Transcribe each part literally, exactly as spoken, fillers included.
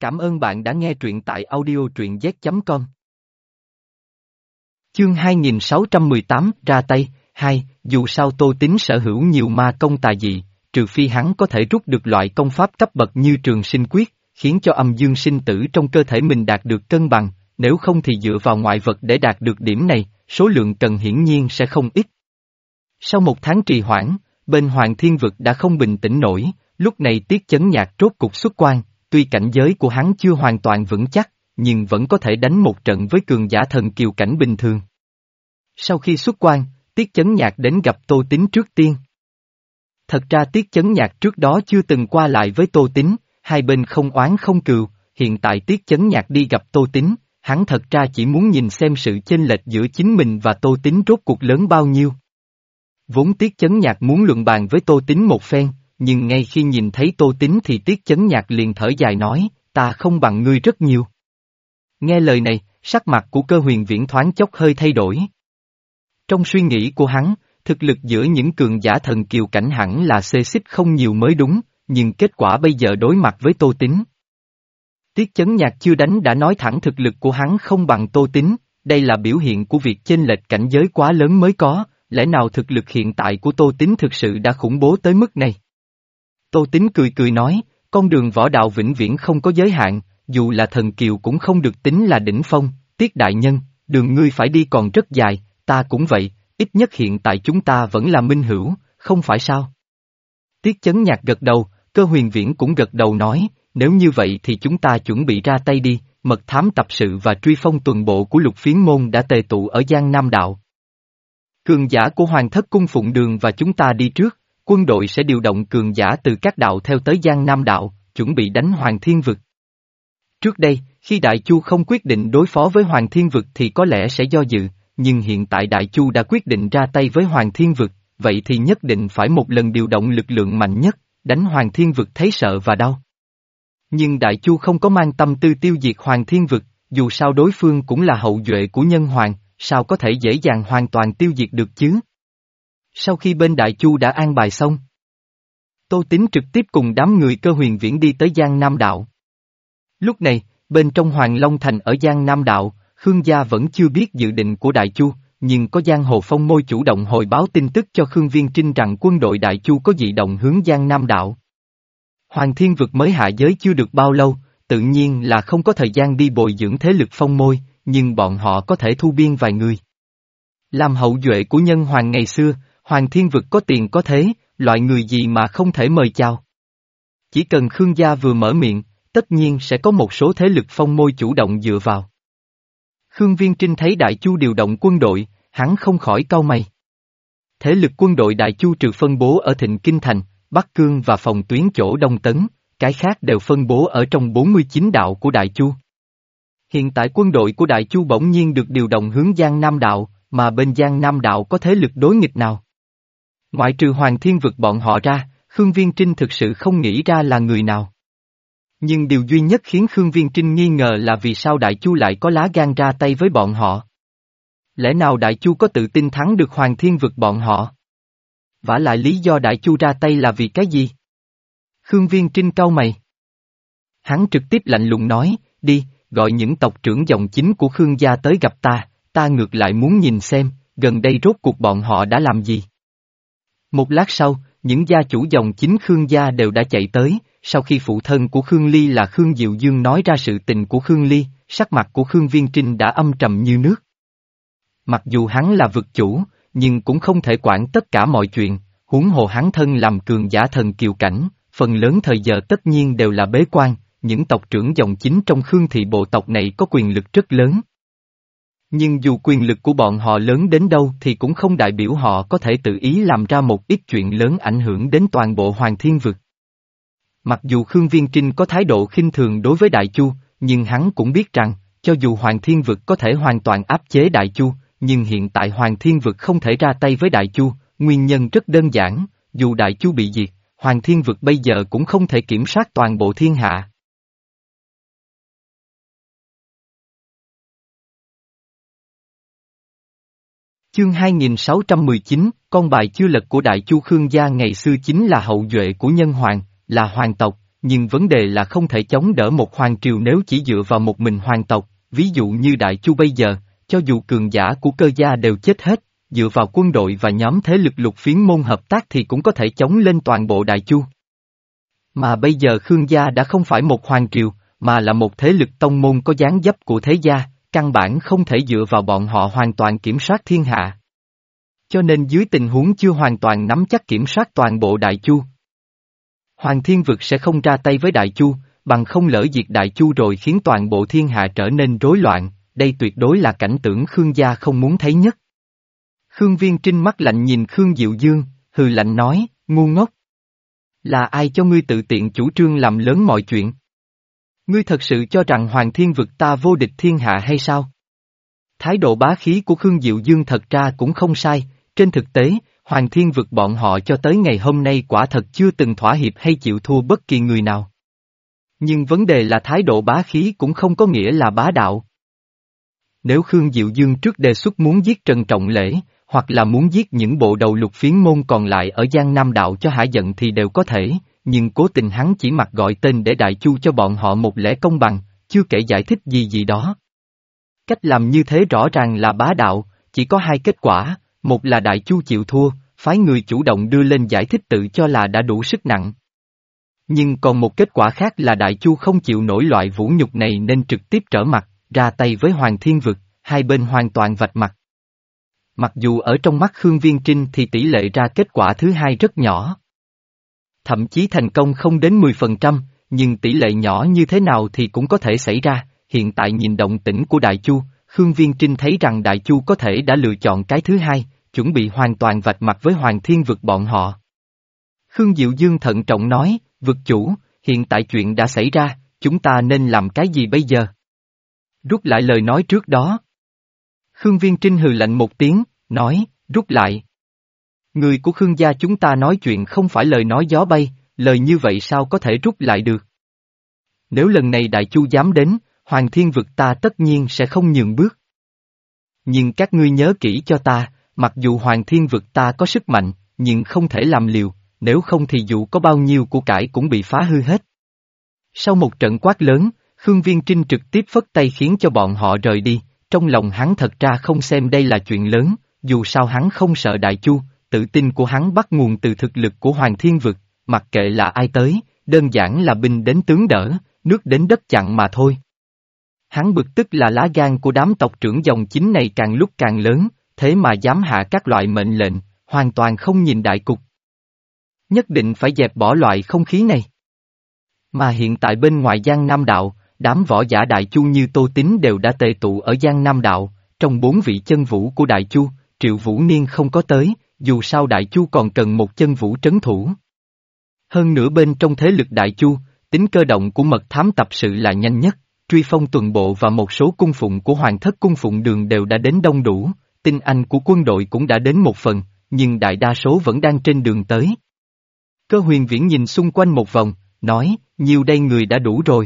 Cảm ơn bạn đã nghe truyện tại audio truyện z chấm com. Chương hai nghìn sáu trăm mười tám, ra tay. Hai, dù sao Tô Tín sở hữu nhiều ma công tà dị, trừ phi hắn có thể rút được loại công pháp cấp bậc như trường sinh quyết, khiến cho âm dương sinh tử trong cơ thể mình đạt được cân bằng, nếu không thì dựa vào ngoại vật để đạt được điểm này, số lượng cần hiển nhiên sẽ không ít. Sau một tháng trì hoãn, bên Hoàng Thiên Vực đã không bình tĩnh nổi, lúc này Tiết Chấn Nhạc rốt cục xuất quan, tuy cảnh giới của hắn chưa hoàn toàn vững chắc, nhưng vẫn có thể đánh một trận với cường giả thần kiều cảnh bình thường. Sau khi xuất quan, Tiết Chấn Nhạc đến gặp Tô Tín trước tiên. Thật ra Tiết Chấn Nhạc trước đó chưa từng qua lại với Tô Tín, hai bên không oán không cừu, hiện tại Tiết Chấn Nhạc đi gặp Tô Tín, hắn thật ra chỉ muốn nhìn xem sự chênh lệch giữa chính mình và Tô Tín rốt cuộc lớn bao nhiêu. Vốn Tiết Chấn Nhạc muốn luận bàn với Tô Tín một phen, nhưng ngay khi nhìn thấy Tô Tín thì Tiết Chấn Nhạc liền thở dài nói, ta không bằng ngươi rất nhiều. Nghe lời này, sắc mặt của Cơ Huyền Viễn thoáng chốc hơi thay đổi. Trong suy nghĩ của hắn, thực lực giữa những cường giả thần kiều cảnh hẳn là xê xích không nhiều mới đúng, nhưng kết quả bây giờ đối mặt với Tô Tín. Tiết Chấn Nhạc chưa đánh đã nói thẳng thực lực của hắn không bằng Tô Tín, đây là biểu hiện của việc chênh lệch cảnh giới quá lớn mới có, lẽ nào thực lực hiện tại của Tô Tín thực sự đã khủng bố tới mức này? Tô Tín cười cười nói, con đường võ đạo vĩnh viễn không có giới hạn, dù là thần kiều cũng không được tính là đỉnh phong, Tiết đại nhân, đường ngươi phải đi còn rất dài, ta cũng vậy, ít nhất hiện tại chúng ta vẫn là minh hữu, không phải sao? Tiết Chấn Nhạc gật đầu, Cơ Huyền Viễn cũng gật đầu nói, nếu như vậy thì chúng ta chuẩn bị ra tay đi, mật thám tập sự và truy phong tuần bộ của Lục Phiến Môn đã tề tụ ở Giang Nam Đạo. Cường giả của Hoàng Thất Cung phụng đường và chúng ta đi trước, quân đội sẽ điều động cường giả từ các đạo theo tới Giang Nam Đạo, chuẩn bị đánh Hoàng Thiên Vực. Trước đây, khi Đại Chu không quyết định đối phó với Hoàng Thiên Vực thì có lẽ sẽ do dự, nhưng hiện tại Đại Chu đã quyết định ra tay với Hoàng Thiên Vực, vậy thì nhất định phải một lần điều động lực lượng mạnh nhất, đánh Hoàng Thiên Vực thấy sợ và đau. Nhưng Đại Chu không có mang tâm tư tiêu diệt Hoàng Thiên Vực, dù sao đối phương cũng là hậu duệ của Nhân Hoàng, sao có thể dễ dàng hoàn toàn tiêu diệt được chứ? Sau khi bên Đại Chu đã an bài xong, Tô Tín trực tiếp cùng đám người Cơ Huyền Viễn đi tới Giang Nam Đạo. Lúc này, bên trong Hoàng Long Thành ở Giang Nam Đạo, Khương gia vẫn chưa biết dự định của Đại Chu, nhưng có Giang Hồ Phong Môi chủ động hồi báo tin tức cho Khương Viên Trinh rằng quân đội Đại Chu có dị động hướng Giang Nam Đạo. Hoàng Thiên Vực mới hạ giới chưa được bao lâu, tự nhiên là không có thời gian đi bồi dưỡng thế lực Phong Môi, nhưng bọn họ có thể thu biên vài người. Làm hậu duệ của Nhân Hoàng ngày xưa, Hoàng Thiên Vực có tiền có thế, loại người gì mà không thể mời chào. Chỉ cần Khương gia vừa mở miệng, tất nhiên sẽ có một số thế lực Phong Môi chủ động dựa vào. Khương Viên Trinh thấy Đại Chu điều động quân đội, hắn không khỏi cau mày. Thế lực quân đội Đại Chu trừ phân bố ở Thịnh Kinh Thành, Bắc Cương và phòng tuyến chỗ Đông Tấn, cái khác đều phân bố ở trong bốn mươi chín đạo của Đại Chu. Hiện tại quân đội của Đại Chu bỗng nhiên được điều động hướng Giang Nam Đạo, mà bên Giang Nam Đạo có thế lực đối nghịch nào? Ngoại trừ Hoàng Thiên Vực bọn họ ra, Khương Viên Trinh thực sự không nghĩ ra là người nào. Nhưng điều duy nhất khiến Khương Viên Trinh nghi ngờ là vì sao Đại Chu lại có lá gan ra tay với bọn họ. Lẽ nào Đại Chu có tự tin thắng được Hoàng Thiên Vực bọn họ? Vả lại lý do Đại Chu ra tay là vì cái gì? Khương Viên Trinh cau mày. Hắn trực tiếp lạnh lùng nói, đi, gọi những tộc trưởng dòng chính của Khương gia tới gặp ta, ta ngược lại muốn nhìn xem, gần đây rốt cuộc bọn họ đã làm gì. Một lát sau, những gia chủ dòng chính Khương gia đều đã chạy tới, sau khi phụ thân của Khương Ly là Khương Diệu Dương nói ra sự tình của Khương Ly, sắc mặt của Khương Viên Trinh đã âm trầm như nước. Mặc dù hắn là vực chủ, nhưng cũng không thể quản tất cả mọi chuyện, huống hồ hắn thân làm cường giả thần kiều cảnh, phần lớn thời giờ tất nhiên đều là bế quan, những tộc trưởng dòng chính trong Khương thị bộ tộc này có quyền lực rất lớn. Nhưng dù quyền lực của bọn họ lớn đến đâu thì cũng không đại biểu họ có thể tự ý làm ra một ít chuyện lớn ảnh hưởng đến toàn bộ Hoàng Thiên Vực. Mặc dù Khương Viên Trinh có thái độ khinh thường đối với Đại Chu, nhưng hắn cũng biết rằng, cho dù Hoàng Thiên Vực có thể hoàn toàn áp chế Đại Chu, nhưng hiện tại Hoàng Thiên Vực không thể ra tay với Đại Chu, nguyên nhân rất đơn giản, dù Đại Chu bị diệt, Hoàng Thiên Vực bây giờ cũng không thể kiểm soát toàn bộ thiên hạ. Chương hai nghìn sáu trăm mười chín, con bài chưa lật của Đại Chu Khương gia ngày xưa chính là hậu duệ của Nhân Hoàng, là hoàng tộc, nhưng vấn đề là không thể chống đỡ một hoàng triều nếu chỉ dựa vào một mình hoàng tộc, ví dụ như Đại Chu bây giờ, cho dù cường giả của Cơ gia đều chết hết, dựa vào quân đội và nhóm thế lực Lục Phiến môn hợp tác thì cũng có thể chống lên toàn bộ Đại Chu. Mà bây giờ Khương gia đã không phải một hoàng triều, mà là một thế lực tông môn có dáng dấp của thế gia, căn bản không thể dựa vào bọn họ hoàn toàn kiểm soát thiên hạ. Cho nên dưới tình huống chưa hoàn toàn nắm chắc kiểm soát toàn bộ Đại Chu, Hoàng Thiên Vực sẽ không ra tay với Đại Chu, bằng không lỡ diệt Đại Chu rồi khiến toàn bộ thiên hạ trở nên rối loạn, đây tuyệt đối là cảnh tượng Khương gia không muốn thấy nhất. Khương Viên Trinh mắt lạnh nhìn Khương Diệu Dương, hừ lạnh nói, ngu ngốc. Là ai cho ngươi tự tiện chủ trương làm lớn mọi chuyện? Ngươi thật sự cho rằng Hoàng Thiên Vực ta vô địch thiên hạ hay sao? Thái độ bá khí của Khương Diệu Dương thật ra cũng không sai, trên thực tế, Hoàng Thiên Vực bọn họ cho tới ngày hôm nay quả thật chưa từng thỏa hiệp hay chịu thua bất kỳ người nào. Nhưng vấn đề là thái độ bá khí cũng không có nghĩa là bá đạo. Nếu Khương Diệu Dương trước đề xuất muốn giết Trần Trọng Lễ, hoặc là muốn giết những bộ đầu Lục Phiến môn còn lại ở Giang Nam Đạo cho hả giận thì đều có thể, nhưng cố tình hắn chỉ mặc gọi tên để Đại Chu cho bọn họ một lẽ công bằng, chưa kể giải thích gì gì đó. Cách làm như thế rõ ràng là bá đạo, chỉ có hai kết quả, một là Đại Chu chịu thua, phái người chủ động đưa lên giải thích tự cho là đã đủ sức nặng. Nhưng còn một kết quả khác là Đại Chu không chịu nổi loại vũ nhục này nên trực tiếp trở mặt, ra tay với Hoàng Thiên Vực, hai bên hoàn toàn vạch mặt. Mặc dù ở trong mắt Khương Viên Trinh thì tỷ lệ ra kết quả thứ hai rất nhỏ. Thậm chí thành công không đến mười phần trăm, nhưng tỷ lệ nhỏ như thế nào thì cũng có thể xảy ra, hiện tại nhìn động tĩnh của Đại Chu, Khương Viên Trinh thấy rằng Đại Chu có thể đã lựa chọn cái thứ hai, chuẩn bị hoàn toàn vạch mặt với Hoàng Thiên Vực bọn họ. Khương Diệu Dương thận trọng nói, vực chủ, hiện tại chuyện đã xảy ra, chúng ta nên làm cái gì bây giờ? Rút lại lời nói trước đó. Khương Viên Trinh hừ lạnh một tiếng, nói, rút lại. Người của Khương gia chúng ta nói chuyện không phải lời nói gió bay, lời như vậy sao có thể rút lại được? Nếu lần này Đại Chu dám đến, Hoàng Thiên Vực ta tất nhiên sẽ không nhường bước. Nhưng các ngươi nhớ kỹ cho ta, mặc dù Hoàng Thiên Vực ta có sức mạnh, nhưng không thể làm liều, nếu không thì dù có bao nhiêu của cải cũng bị phá hư hết. Sau một trận quát lớn, Khương Viên Trinh trực tiếp phất tay khiến cho bọn họ rời đi, trong lòng hắn thật ra không xem đây là chuyện lớn, dù sao hắn không sợ Đại Chu, tự tin của hắn bắt nguồn từ thực lực của Hoàng Thiên Vực, mặc kệ là ai tới, đơn giản là binh đến tướng đỡ, nước đến đất chặn mà thôi. Hắn bực tức là lá gan của đám tộc trưởng dòng chính này càng lúc càng lớn, thế mà dám hạ các loại mệnh lệnh, hoàn toàn không nhìn đại cục. Nhất định phải dẹp bỏ loại không khí này. Mà hiện tại bên ngoài Giang Nam Đạo, đám võ giả Đại Chu như Tô Tín đều đã tề tụ ở Giang Nam Đạo, trong bốn vị chân vũ của Đại Chu, Triệu Vũ Niên không có tới, dù sao Đại Chu còn cần một chân vũ trấn thủ. Hơn nữa bên trong thế lực Đại Chu, tính cơ động của mật thám tập sự là nhanh nhất, Truy Phong tuần bộ và một số cung phụng của Hoàng thất cung phụng đường đều đã đến đông đủ, tinh anh của quân đội cũng đã đến một phần, nhưng đại đa số vẫn đang trên đường tới. Cơ Huyền Viễn nhìn xung quanh một vòng, nói, nhiều đây người đã đủ rồi.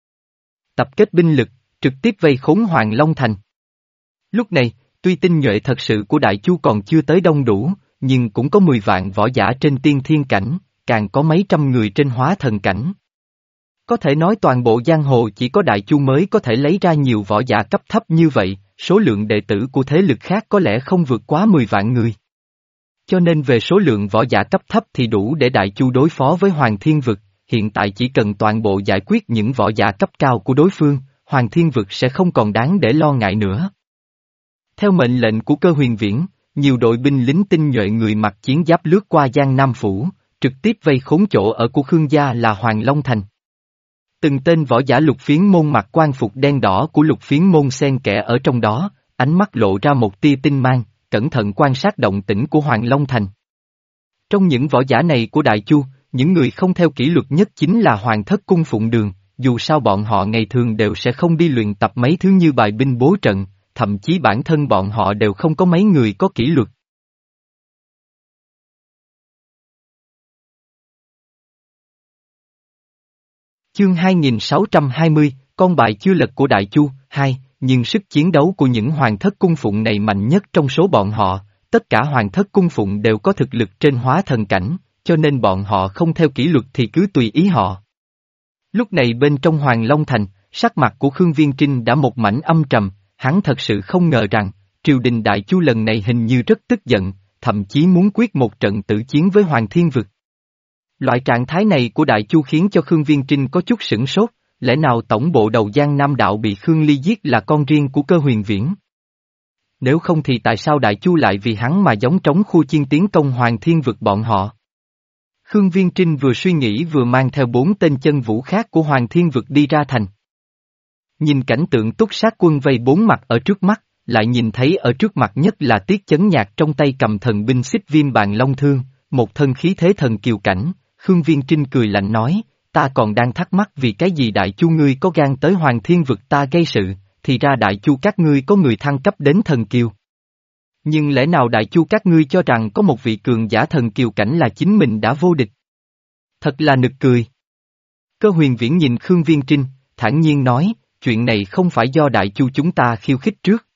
Tập kết binh lực, trực tiếp vây khốn Hoàng Long Thành. Lúc này, tuy tinh nhuệ thật sự của Đại Chu còn chưa tới đông đủ, nhưng cũng có mười vạn võ giả trên tiên thiên cảnh, càng có mấy trăm người trên hóa thần cảnh. Có thể nói toàn bộ giang hồ chỉ có Đại Chu mới có thể lấy ra nhiều võ giả cấp thấp như vậy, số lượng đệ tử của thế lực khác có lẽ không vượt quá mười vạn người. Cho nên về số lượng võ giả cấp thấp thì đủ để Đại Chu đối phó với Hoàng Thiên Vực, hiện tại chỉ cần toàn bộ giải quyết những võ giả cấp cao của đối phương, Hoàng Thiên Vực sẽ không còn đáng để lo ngại nữa. Theo mệnh lệnh của Cơ Huyền Viễn, nhiều đội binh lính tinh nhuệ người mặc chiến giáp lướt qua Giang Nam Phủ, trực tiếp vây khốn chỗ ở của Khương gia là Hoàng Long Thành. Từng tên võ giả Lục Phiến môn mặc quan phục đen đỏ của Lục Phiến môn xen kẽ ở trong đó, ánh mắt lộ ra một tia tinh mang, cẩn thận quan sát động tĩnh của Hoàng Long Thành. Trong những võ giả này của Đại Chu, những người không theo kỷ luật nhất chính là Hoàng thất cung phụng đường, dù sao bọn họ ngày thường đều sẽ không đi luyện tập mấy thứ như bài binh bố trận, thậm chí bản thân bọn họ đều không có mấy người có kỷ luật. Chương hai nghìn sáu trăm hai mươi, con bài chưa lật của Đại Chu, hai, nhưng sức chiến đấu của những hoàng thất cung phụng này mạnh nhất trong số bọn họ, tất cả hoàng thất cung phụng đều có thực lực trên hóa thần cảnh, cho nên bọn họ không theo kỷ luật thì cứ tùy ý họ. Lúc này bên trong Hoàng Long Thành, sắc mặt của Khương Viên Trinh đã một mảnh âm trầm, hắn thật sự không ngờ rằng, triều đình Đại Chu lần này hình như rất tức giận, thậm chí muốn quyết một trận tử chiến với Hoàng Thiên Vực. Loại trạng thái này của Đại Chu khiến cho Khương Viên Trinh có chút sửng sốt, lẽ nào tổng bộ đầu Giang Nam Đạo bị Khương Ly giết là con riêng của Cơ Huyền Viễn? Nếu không thì tại sao Đại Chu lại vì hắn mà giống trống khu chiên tiến công Hoàng Thiên Vực bọn họ? Khương Viên Trinh vừa suy nghĩ vừa mang theo bốn tên chân vũ khác của Hoàng Thiên Vực đi ra thành. Nhìn cảnh tượng túc sát quân vây bốn mặt ở trước mắt, lại nhìn thấy ở trước mặt nhất là Tiết Chấn Nhạc trong tay cầm thần binh xích viêm bàn long thương, một thân khí thế thần kiều cảnh, Khương Viên Trinh cười lạnh nói, ta còn đang thắc mắc vì cái gì Đại Chu ngươi có gan tới Hoàng Thiên Vực ta gây sự, thì ra Đại Chu các ngươi có người thăng cấp đến thần kiều. Nhưng lẽ nào Đại Chu các ngươi cho rằng có một vị cường giả thần kiều cảnh là chính mình đã vô địch? Thật là nực cười. Cơ Huyền Viễn nhìn Khương Viên Trinh, thản nhiên nói, chuyện này không phải do Đại Chu chúng ta khiêu khích trước,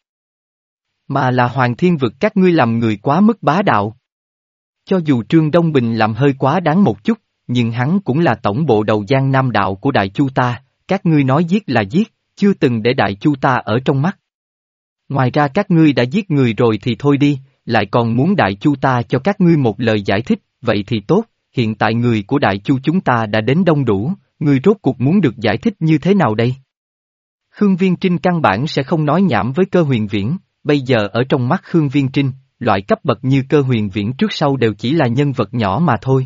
mà là Hoàng Thiên Vực các ngươi làm người quá mức bá đạo. Cho dù Trương Đông Bình làm hơi quá đáng một chút, nhưng hắn cũng là tổng bộ đầu Giang Nam Đạo của Đại Chu ta, các ngươi nói giết là giết, chưa từng để Đại Chu ta ở trong mắt. Ngoài ra các ngươi đã giết người rồi thì thôi đi, lại còn muốn Đại Chu ta cho các ngươi một lời giải thích, vậy thì tốt, hiện tại người của Đại Chu chúng ta đã đến đông đủ, ngươi rốt cuộc muốn được giải thích như thế nào đây? Khương Viên Trinh căn bản sẽ không nói nhảm với Cơ Huyền Viễn, bây giờ ở trong mắt Khương Viên Trinh, loại cấp bậc như Cơ Huyền Viễn trước sau đều chỉ là nhân vật nhỏ mà thôi.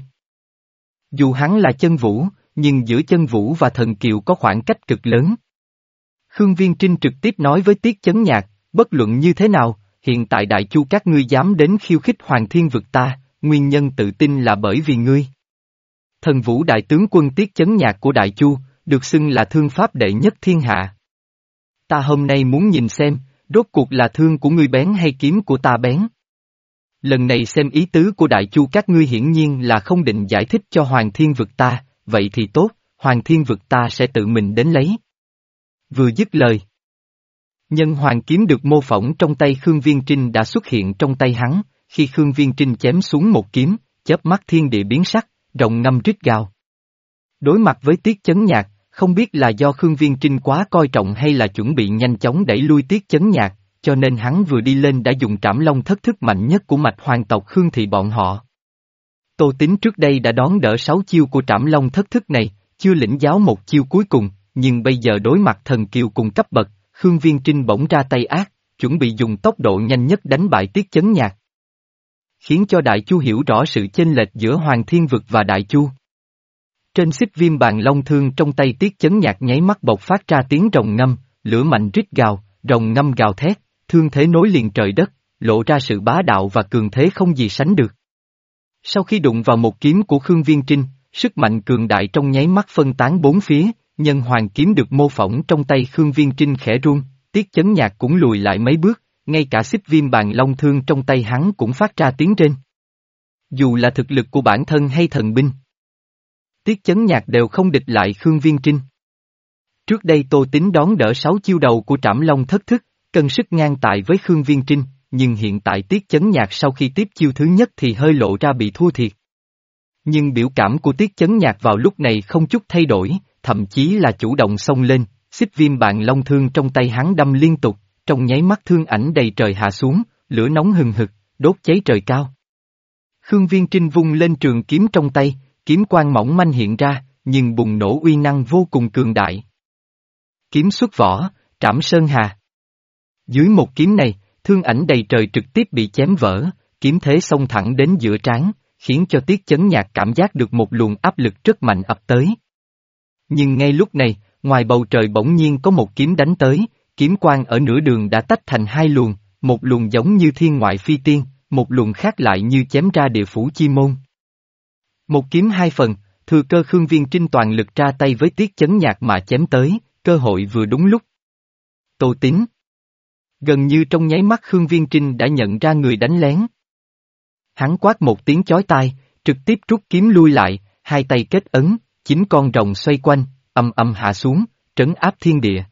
Dù hắn là chân vũ, nhưng giữa chân vũ và thần kiều có khoảng cách cực lớn. Khương Viên Trinh trực tiếp nói với Tiết Chấn Nhạc, bất luận như thế nào, hiện tại Đại Chu các ngươi dám đến khiêu khích Hoàng Thiên Vực ta, nguyên nhân tự tin là bởi vì ngươi. Thần vũ đại tướng quân Tiết Chấn Nhạc của Đại Chu, được xưng là thương pháp đệ nhất thiên hạ. Ta hôm nay muốn nhìn xem, rốt cuộc là thương của ngươi bén hay kiếm của ta bén. Lần này xem ý tứ của Đại Chu các ngươi hiển nhiên là không định giải thích cho Hoàng Thiên Vực ta, vậy thì tốt, Hoàng Thiên Vực ta sẽ tự mình đến lấy. Vừa dứt lời. Nhân hoàng kiếm được mô phỏng trong tay Khương Viên Trinh đã xuất hiện trong tay hắn, khi Khương Viên Trinh chém xuống một kiếm, chớp mắt thiên địa biến sắc, rồng ngâm rít gào. Đối mặt với Tiết Chấn Nhạc, không biết là do Khương Viên Trinh quá coi trọng hay là chuẩn bị nhanh chóng đẩy lui Tiết Chấn Nhạc, cho nên hắn vừa đi lên đã dùng trảm long thất thức mạnh nhất của mạch hoàng tộc Khương thị bọn họ. Tô Tín trước đây đã đón đỡ sáu chiêu của trảm long thất thức này, chưa lĩnh giáo một chiêu cuối cùng, nhưng bây giờ đối mặt thần kiều cùng cấp bậc, Khương Viên Trinh bỗng ra tay ác, chuẩn bị dùng tốc độ nhanh nhất đánh bại Tiết Chấn Nhạc. Khiến cho Đại Chu hiểu rõ sự chênh lệch giữa Hoàng Thiên Vực và Đại Chu. Trên xích viêm bàn long thương trong tay Tiết Chấn Nhạc nháy mắt bộc phát ra tiếng rồng ngâm, lửa mạnh rít gào, rồng ngâm gào thét, thương thế nối liền trời đất, lộ ra sự bá đạo và cường thế không gì sánh được. Sau khi đụng vào một kiếm của Khương Viên Trinh, sức mạnh cường đại trong nháy mắt phân tán bốn phía, nhân hoàng kiếm được mô phỏng trong tay Khương Viên Trinh khẽ run, Tiết Chấn Nhạc cũng lùi lại mấy bước, ngay cả xích viêm bàn long thương trong tay hắn cũng phát ra tiếng rên. Dù là thực lực của bản thân hay thần binh, Tiết Chấn Nhạc đều không địch lại Khương Viên Trinh. Trước đây Tô Tín đón đỡ sáu chiêu đầu của trảm long thất thức, cân sức ngang tại với Khương Viên Trinh, nhưng hiện tại Tiết Chấn Nhạc sau khi tiếp chiêu thứ nhất thì hơi lộ ra bị thua thiệt. Nhưng biểu cảm của Tiết Chấn Nhạc vào lúc này không chút thay đổi, thậm chí là chủ động xông lên, xích viêm bàn long thương trong tay hắn đâm liên tục, trong nháy mắt thương ảnh đầy trời hạ xuống, lửa nóng hừng hực, đốt cháy trời cao. Khương Viên Trinh vung lên trường kiếm trong tay, kiếm quang mỏng manh hiện ra, nhưng bùng nổ uy năng vô cùng cường đại. Kiếm xuất vỏ, trảm sơn hà. Dưới một kiếm này, thương ảnh đầy trời trực tiếp bị chém vỡ, kiếm thế xông thẳng đến giữa trán, khiến cho Tiết Chấn Nhạc cảm giác được một luồng áp lực rất mạnh ập tới. Nhưng ngay lúc này, ngoài bầu trời bỗng nhiên có một kiếm đánh tới, kiếm quang ở nửa đường đã tách thành hai luồng, một luồng giống như thiên ngoại phi tiên, một luồng khác lại như chém ra địa phủ chi môn. Một kiếm hai phần, thừa cơ Khương Viên Trinh toàn lực ra tay với Tiết Chấn Nhạc mà chém tới, cơ hội vừa đúng lúc. Tô Tín. Gần như trong nháy mắt Khương Viên Trinh đã nhận ra người đánh lén. Hắn quát một tiếng chói tai, trực tiếp rút kiếm lui lại, hai tay kết ấn, chín con rồng xoay quanh, âm âm hạ xuống, trấn áp thiên địa.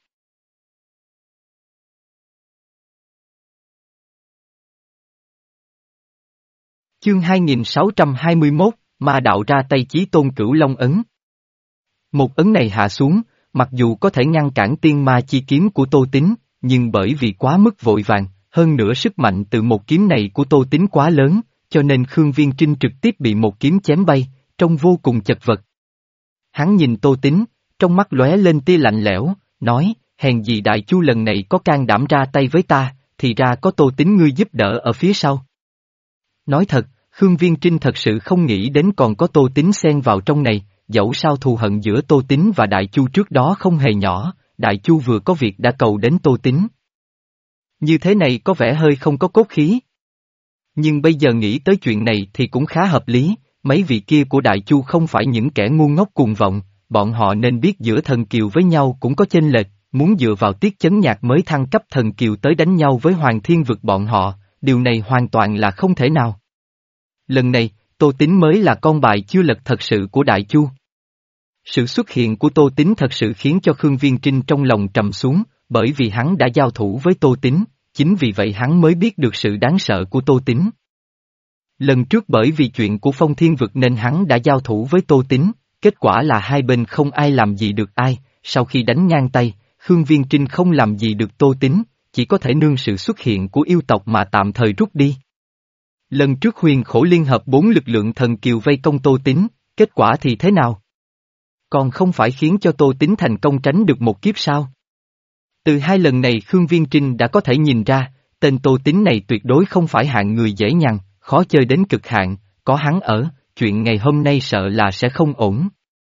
Chương hai nghìn sáu trăm hai mươi mốt, Ma đạo ra tay Chí Tôn Cửu Long ấn. Một ấn này hạ xuống, mặc dù có thể ngăn cản tiên ma chi kiếm của Tô Tín, nhưng bởi vì quá mức vội vàng, hơn nữa sức mạnh từ một kiếm này của Tô Tín quá lớn, cho nên Khương Viên Trinh trực tiếp bị một kiếm chém bay, trông vô cùng chật vật. Hắn nhìn Tô Tín, trong mắt lóe lên tia lạnh lẽo, nói, hèn gì Đại Chu lần này có can đảm ra tay với ta, thì ra có Tô Tín ngươi giúp đỡ ở phía sau. Nói thật, Khương Viên Trinh thật sự không nghĩ đến còn có Tô Tín xen vào trong này, dẫu sao thù hận giữa Tô Tín và Đại Chu trước đó không hề nhỏ, Đại Chu vừa có việc đã cầu đến Tô Tín. Như thế này có vẻ hơi không có cốt khí. Nhưng bây giờ nghĩ tới chuyện này thì cũng khá hợp lý, mấy vị kia của Đại Chu không phải những kẻ ngu ngốc cuồng vọng, bọn họ nên biết giữa thần kiều với nhau cũng có chênh lệch, muốn dựa vào Tiết Chấn Nhạc mới thăng cấp thần kiều tới đánh nhau với Hoàng Thiên Vực bọn họ, điều này hoàn toàn là không thể nào. Lần này, Tô Tín mới là con bài chưa lật thật sự của Đại Chu. Sự xuất hiện của Tô Tín thật sự khiến cho Khương Viên Trinh trong lòng trầm xuống, bởi vì hắn đã giao thủ với Tô Tín, chính vì vậy hắn mới biết được sự đáng sợ của Tô Tín. Lần trước bởi vì chuyện của Phong Thiên Vực nên hắn đã giao thủ với Tô Tín, kết quả là hai bên không ai làm gì được ai, sau khi đánh ngang tay, Khương Viên Trinh không làm gì được Tô Tín, chỉ có thể nương sự xuất hiện của yêu tộc mà tạm thời rút đi. Lần trước Huyền Khổ liên hợp bốn lực lượng thần kiều vây công Tô Tín, kết quả thì thế nào? Còn không phải khiến cho Tô Tín thành công tránh được một kiếp sao? Từ hai lần này Khương Viên Trinh đã có thể nhìn ra, tên Tô Tín này tuyệt đối không phải hạng người dễ nhằn, khó chơi đến cực hạn, có hắn ở, chuyện ngày hôm nay sợ là sẽ không ổn.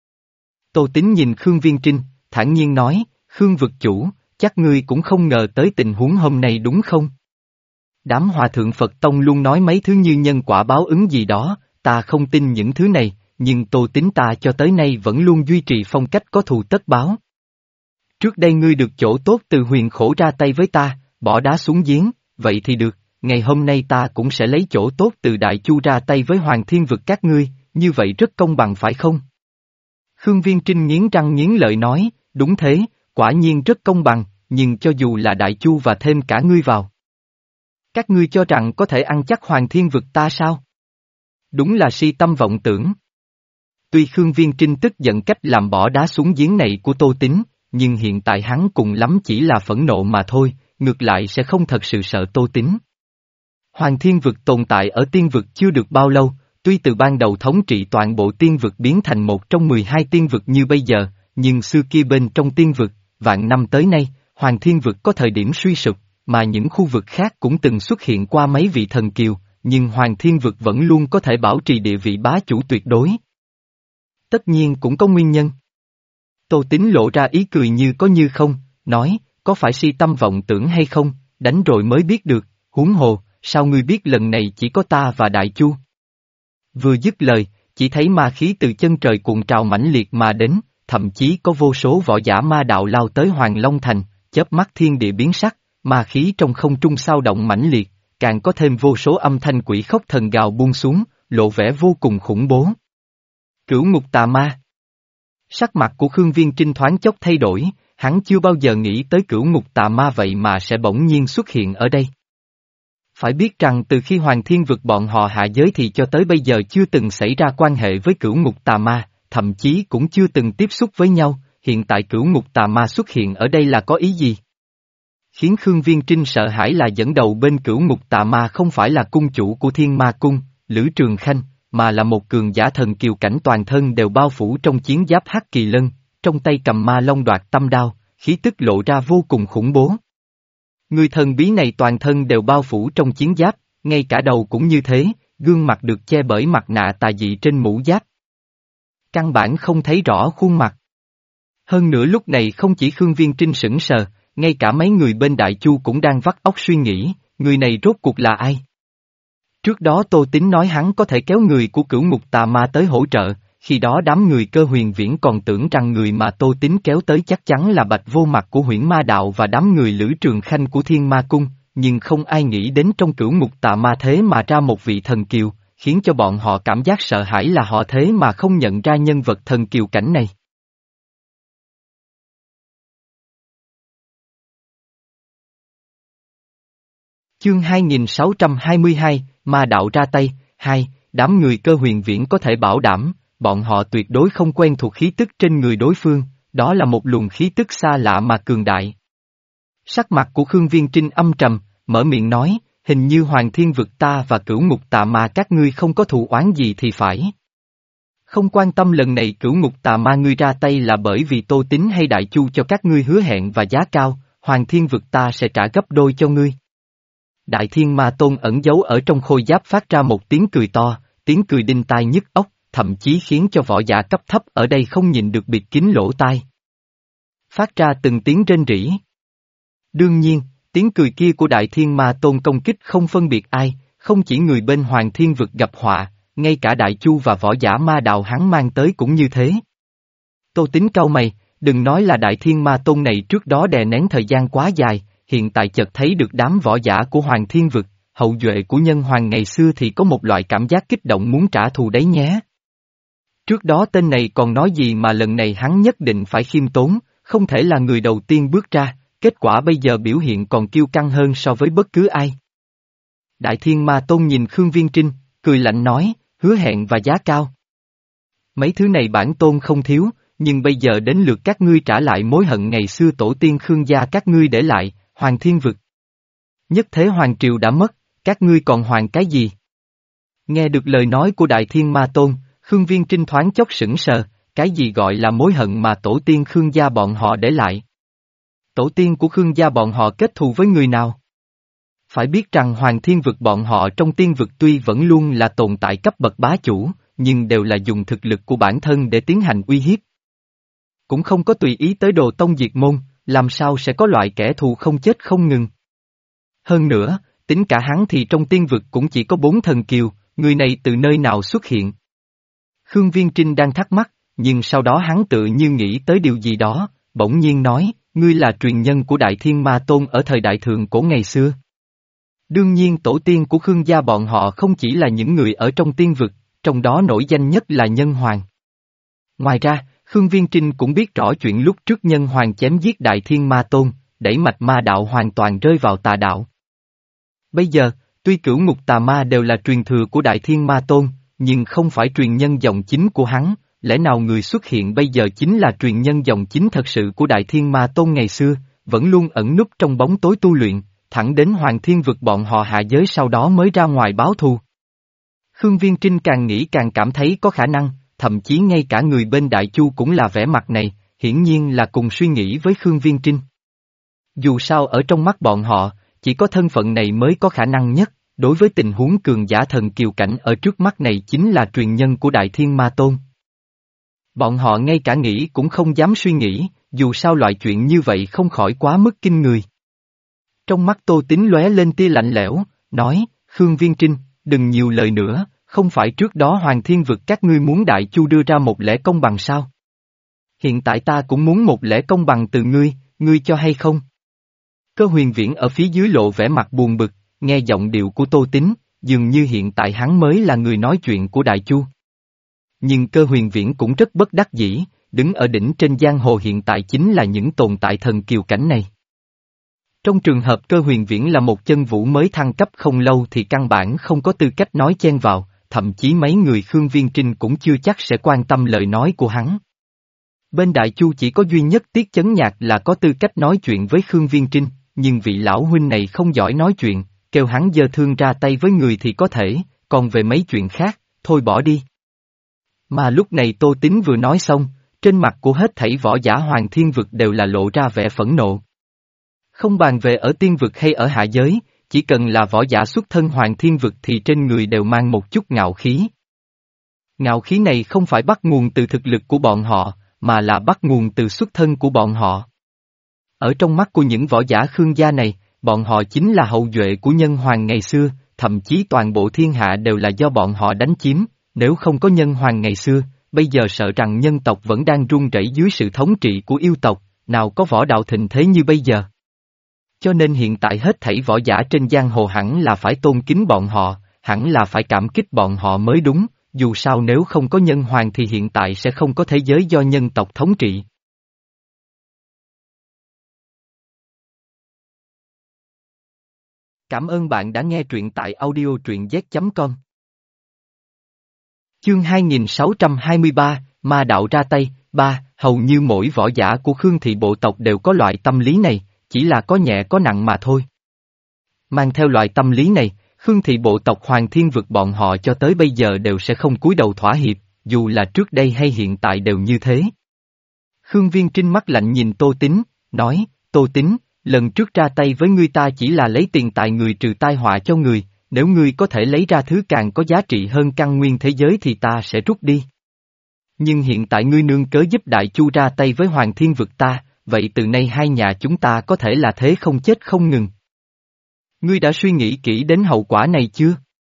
Tô Tín nhìn Khương Viên Trinh, thản nhiên nói, Khương vực chủ, chắc ngươi cũng không ngờ tới tình huống hôm nay đúng không? Đám hòa thượng Phật Tông luôn nói mấy thứ như nhân quả báo ứng gì đó, ta không tin những thứ này, nhưng Tô Tín ta cho tới nay vẫn luôn duy trì phong cách có thù tất báo. Trước đây ngươi được chỗ tốt từ Huyền Khổ ra tay với ta, bỏ đá xuống giếng, vậy thì được, ngày hôm nay ta cũng sẽ lấy chỗ tốt từ Đại Chu ra tay với Hoàng Thiên Vực các ngươi, như vậy rất công bằng phải không? Khương Viên Trinh nghiến răng nghiến lợi nói, đúng thế, quả nhiên rất công bằng, nhưng cho dù là Đại Chu và thêm cả ngươi vào. Các ngươi cho rằng có thể ăn chắc Hoàng Thiên Vực ta sao? Đúng là si tâm vọng tưởng. Tuy Khương Viên Trinh tức giận cách làm bỏ đá xuống giếng này của Tô Tín, nhưng hiện tại hắn cùng lắm chỉ là phẫn nộ mà thôi, ngược lại sẽ không thật sự sợ Tô Tín. Hoàng Thiên Vực tồn tại ở tiên vực chưa được bao lâu, tuy từ ban đầu thống trị toàn bộ tiên vực biến thành một trong mười hai tiên vực như bây giờ, nhưng xưa kia bên trong tiên vực, vạn năm tới nay, Hoàng Thiên Vực có thời điểm suy sụp, mà những khu vực khác cũng từng xuất hiện qua mấy vị thần kiều, nhưng Hoàng Thiên Vực vẫn luôn có thể bảo trì địa vị bá chủ tuyệt đối. Tất nhiên cũng có nguyên nhân. Tô Tín lộ ra ý cười như có như không, nói, có phải si tâm vọng tưởng hay không, đánh rồi mới biết được, huống hồ, sao ngươi biết lần này chỉ có ta và Đại Chu? Vừa dứt lời, chỉ thấy ma khí từ chân trời cuộn trào mãnh liệt mà đến, thậm chí có vô số võ giả ma đạo lao tới Hoàng Long Thành, chớp mắt thiên địa biến sắc, ma khí trong không trung sao động mãnh liệt, càng có thêm vô số âm thanh quỷ khóc thần gào buông xuống, lộ vẻ vô cùng khủng bố. Cửu ngục tà ma. Sắc mặt của Khương Viên Trinh thoáng chốc thay đổi, hắn chưa bao giờ nghĩ tới cửu ngục tà ma vậy mà sẽ bỗng nhiên xuất hiện ở đây. Phải biết rằng từ khi Hoàng Thiên Vực bọn họ hạ giới thì cho tới bây giờ chưa từng xảy ra quan hệ với cửu ngục tà ma, thậm chí cũng chưa từng tiếp xúc với nhau, hiện tại cửu ngục tà ma xuất hiện ở đây là có ý gì? Khiến Khương Viên Trinh sợ hãi là dẫn đầu bên cửu ngục tà ma không phải là cung chủ của Thiên Ma Cung, Lữ Trường Khanh, mà là một cường giả thần kiều cảnh toàn thân đều bao phủ trong chiến giáp hắc kỳ lân, trong tay cầm ma long đoạt tâm đao, khí tức lộ ra vô cùng khủng bố. Người thần bí này toàn thân đều bao phủ trong chiến giáp, ngay cả đầu cũng như thế, gương mặt được che bởi mặt nạ tà dị trên mũ giáp. Căn bản không thấy rõ khuôn mặt. Hơn nữa lúc này không chỉ Khương Viên Trinh sững sờ, ngay cả mấy người bên Đại Chu cũng đang vắt óc suy nghĩ, người này rốt cuộc là ai? Trước đó Tô Tín nói hắn có thể kéo người của cửu ngục tà ma tới hỗ trợ, khi đó đám người Cơ Huyền Viễn còn tưởng rằng người mà Tô Tín kéo tới chắc chắn là Bạch Vô Mặt của Huyễn Ma Đạo và đám người Lữ Trường Khanh của Thiên Ma Cung, nhưng không ai nghĩ đến trong cửu ngục tà ma thế mà ra một vị thần kiều, khiến cho bọn họ cảm giác sợ hãi là họ thế mà không nhận ra nhân vật thần kiều cảnh này. Chương hai nghìn sáu trăm hai mươi hai, Ma Đạo ra tay, hai, đám người Cơ Huyền Viễn có thể bảo đảm, bọn họ tuyệt đối không quen thuộc khí tức trên người đối phương, đó là một luồng khí tức xa lạ mà cường đại. Sắc mặt của Khương Viên Trinh âm trầm, mở miệng nói, hình như Hoàng Thiên Vực ta và Cửu Ngục Tà Ma các ngươi không có thù oán gì thì phải. Không quan tâm lần này Cửu Ngục Tà Ma ngươi ra tay là bởi vì Tô Tín hay Đại Chu cho các ngươi hứa hẹn và giá cao, Hoàng Thiên Vực ta sẽ trả gấp đôi cho ngươi. Đại Thiên Ma Tôn ẩn giấu ở trong khôi giáp phát ra một tiếng cười to, tiếng cười đinh tai nhức óc, thậm chí khiến cho võ giả cấp thấp ở đây không nhìn được bịt kín lỗ tai. Phát ra từng tiếng rên rỉ. Đương nhiên, tiếng cười kia của Đại Thiên Ma Tôn công kích không phân biệt ai, không chỉ người bên Hoàng Thiên Vực gặp họa, ngay cả Đại Chu và võ giả ma đạo hắn mang tới cũng như thế. Tô Tín cau mày, đừng nói là Đại Thiên Ma Tôn này trước đó đè nén thời gian quá dài, hiện tại chợt thấy được đám võ giả của Hoàng Thiên Vực, hậu duệ của nhân hoàng ngày xưa thì có một loại cảm giác kích động muốn trả thù đấy nhé. Trước đó tên này còn nói gì mà lần này hắn nhất định phải khiêm tốn, không thể là người đầu tiên bước ra, kết quả bây giờ biểu hiện còn kiêu căng hơn so với bất cứ ai. Đại Thiên Ma Tôn nhìn Khương Viên Trinh, cười lạnh nói, hứa hẹn và giá cao. Mấy thứ này bản tôn không thiếu, nhưng bây giờ đến lượt các ngươi trả lại mối hận ngày xưa tổ tiên Khương gia các ngươi để lại, Hoàng Thiên Vực. Nhất thế Hoàng Triều đã mất, các ngươi còn hoàng cái gì? Nghe được lời nói của Đại Thiên Ma Tôn, Khương Viên Trinh thoáng chốc sững sờ, cái gì gọi là mối hận mà tổ tiên Khương gia bọn họ để lại? Tổ tiên của Khương gia bọn họ kết thù với người nào? Phải biết rằng Hoàng Thiên Vực bọn họ trong tiên vực tuy vẫn luôn là tồn tại cấp bậc bá chủ, nhưng đều là dùng thực lực của bản thân để tiến hành uy hiếp. Cũng không có tùy ý tới đồ tông diệt môn, làm sao sẽ có loại kẻ thù không chết không ngừng. Hơn nữa, tính cả hắn thì trong tiên vực cũng chỉ có bốn thần kiều, người này từ nơi nào xuất hiện. Khương Viên Trinh đang thắc mắc, nhưng sau đó hắn tự như nghĩ tới điều gì đó, bỗng nhiên nói, ngươi là truyền nhân của Đại Thiên Ma Tôn ở thời đại thượng cổ ngày xưa. Đương nhiên tổ tiên của Khương gia bọn họ không chỉ là những người ở trong tiên vực, trong đó nổi danh nhất là Nhân Hoàng. Ngoài ra, Khương Viên Trinh cũng biết rõ chuyện lúc trước Nhân Hoàng chém giết Đại Thiên Ma Tôn, đẩy mạch ma đạo hoàn toàn rơi vào tà đạo. Bây giờ, tuy Cửu Ngục Tà Ma đều là truyền thừa của Đại Thiên Ma Tôn, nhưng không phải truyền nhân dòng chính của hắn, lẽ nào người xuất hiện bây giờ chính là truyền nhân dòng chính thật sự của Đại Thiên Ma Tôn ngày xưa, vẫn luôn ẩn núp trong bóng tối tu luyện, thẳng đến Hoàng Thiên Vực bọn họ hạ giới sau đó mới ra ngoài báo thù. Khương Viên Trinh càng nghĩ càng cảm thấy có khả năng, thậm chí ngay cả người bên Đại Chu cũng là vẻ mặt này, hiển nhiên là cùng suy nghĩ với Khương Viên Trinh. Dù sao ở trong mắt bọn họ, chỉ có thân phận này mới có khả năng nhất, đối với tình huống cường giả thần kiều cảnh ở trước mắt này chính là truyền nhân của Đại Thiên Ma Tôn. Bọn họ ngay cả nghĩ cũng không dám suy nghĩ, dù sao loại chuyện như vậy không khỏi quá mức kinh người. Trong mắt Tô Tín lóe lên tia lạnh lẽo, nói, Khương Viên Trinh, đừng nhiều lời nữa, không phải trước đó Hoàng Thiên Vực các ngươi muốn Đại Chu đưa ra một lẽ công bằng sao? Hiện tại ta cũng muốn một lẽ công bằng từ ngươi, ngươi cho hay không? Cơ Huyền Viễn ở phía dưới lộ vẻ mặt buồn bực, nghe giọng điệu của Tô Tín, dường như hiện tại hắn mới là người nói chuyện của Đại Chu. Nhưng Cơ Huyền Viễn cũng rất bất đắc dĩ, đứng ở đỉnh trên giang hồ hiện tại chính là những tồn tại thần kiều cảnh này. Trong trường hợp Cơ Huyền Viễn là một chân vũ mới thăng cấp không lâu thì căn bản không có tư cách nói chen vào, thậm chí mấy người Khương Viên Trinh cũng chưa chắc sẽ quan tâm lời nói của hắn. Bên Đại Chu chỉ có duy nhất Tiết Chấn Nhạc là có tư cách nói chuyện với Khương Viên Trinh, nhưng vị lão huynh này không giỏi nói chuyện, kêu hắn giơ thương ra tay với người thì có thể, còn về mấy chuyện khác, thôi bỏ đi. Mà lúc này Tô Tín vừa nói xong, trên mặt của hết thảy võ giả Hoàng Thiên Vực đều là lộ ra vẻ phẫn nộ. Không bàn về ở tiên vực hay ở hạ giới, chỉ cần là võ giả xuất thân Hoàng Thiên Vực thì trên người đều mang một chút ngạo khí. Ngạo khí này không phải bắt nguồn từ thực lực của bọn họ, mà là bắt nguồn từ xuất thân của bọn họ. Ở trong mắt của những võ giả Khương gia này, bọn họ chính là hậu duệ của Nhân Hoàng ngày xưa, thậm chí toàn bộ thiên hạ đều là do bọn họ đánh chiếm, nếu không có Nhân Hoàng ngày xưa, bây giờ sợ rằng nhân tộc vẫn đang run rẩy dưới sự thống trị của yêu tộc, nào có võ đạo thịnh thế như bây giờ. Cho nên hiện tại hết thảy võ giả trên giang hồ hẳn là phải tôn kính bọn họ, hẳn là phải cảm kích bọn họ mới đúng, dù sao nếu không có Nhân Hoàng thì hiện tại sẽ không có thế giới do nhân tộc thống trị. Cảm ơn bạn đã nghe truyện tại audio truyện z chấm com. Chương hai nghìn sáu trăm hai mươi ba, Ma đạo ra tay, ba, hầu như mỗi võ giả của Khương thị bộ tộc đều có loại tâm lý này, chỉ là có nhẹ có nặng mà thôi. Mang theo loại tâm lý này, Khương thị bộ tộc Hoàng Thiên Vực bọn họ cho tới bây giờ đều sẽ không cúi đầu thỏa hiệp, dù là trước đây hay hiện tại đều như thế. Khương Viên Trinh mắt lạnh nhìn Tô Tín, nói, Tô Tín, lần trước ra tay với ngươi ta chỉ là lấy tiền tại người trừ tai họa cho người, nếu ngươi có thể lấy ra thứ càng có giá trị hơn căn nguyên thế giới thì ta sẽ rút đi. Nhưng hiện tại ngươi nương cớ giúp Đại Chu ra tay với Hoàng Thiên Vực ta, vậy từ nay hai nhà chúng ta có thể là thế không chết không ngừng. Ngươi đã suy nghĩ kỹ đến hậu quả này chưa?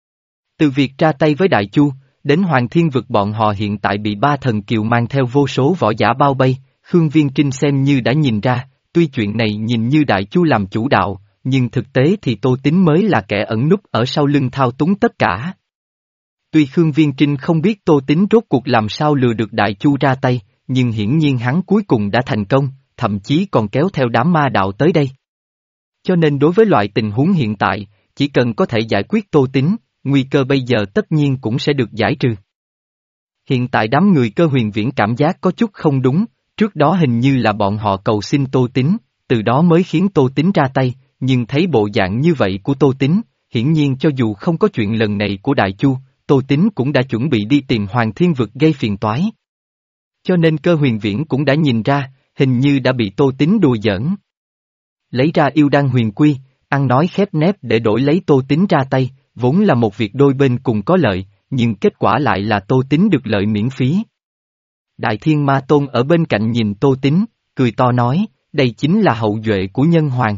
Từ việc ra tay với Đại Chu, đến Hoàng Thiên Vực bọn họ hiện tại bị ba thần kiều mang theo vô số võ giả bao vây, Khương Viên Trinh xem như đã nhìn ra, tuy chuyện này nhìn như Đại Chu làm chủ đạo, nhưng thực tế thì Tô Tín mới là kẻ ẩn núp ở sau lưng thao túng tất cả. Tuy Khương Viên Trinh không biết Tô Tín rốt cuộc làm sao lừa được Đại Chu ra tay, nhưng hiển nhiên hắn cuối cùng đã thành công, thậm chí còn kéo theo đám ma đạo tới đây. Cho nên đối với loại tình huống hiện tại, chỉ cần có thể giải quyết Tô Tín, nguy cơ bây giờ tất nhiên cũng sẽ được giải trừ. Hiện tại đám người Cơ Huyền Viễn cảm giác có chút không đúng, trước đó hình như là bọn họ cầu xin Tô Tín, từ đó mới khiến Tô Tín ra tay, nhưng thấy bộ dạng như vậy của Tô Tín, hiển nhiên cho dù không có chuyện lần này của Đại Chu, Tô Tín cũng đã chuẩn bị đi tìm Hoàng Thiên Vực gây phiền toái. Cho nên Cơ Huyền Viễn cũng đã nhìn ra, hình như đã bị Tô Tín đùa giỡn. Lấy ra yêu đan huyền quy, ăn nói khép nép để đổi lấy Tô Tín ra tay, vốn là một việc đôi bên cùng có lợi, nhưng kết quả lại là Tô Tín được lợi miễn phí. Đại Thiên Ma Tôn ở bên cạnh nhìn Tô Tín, cười to nói, đây chính là hậu duệ của nhân hoàng.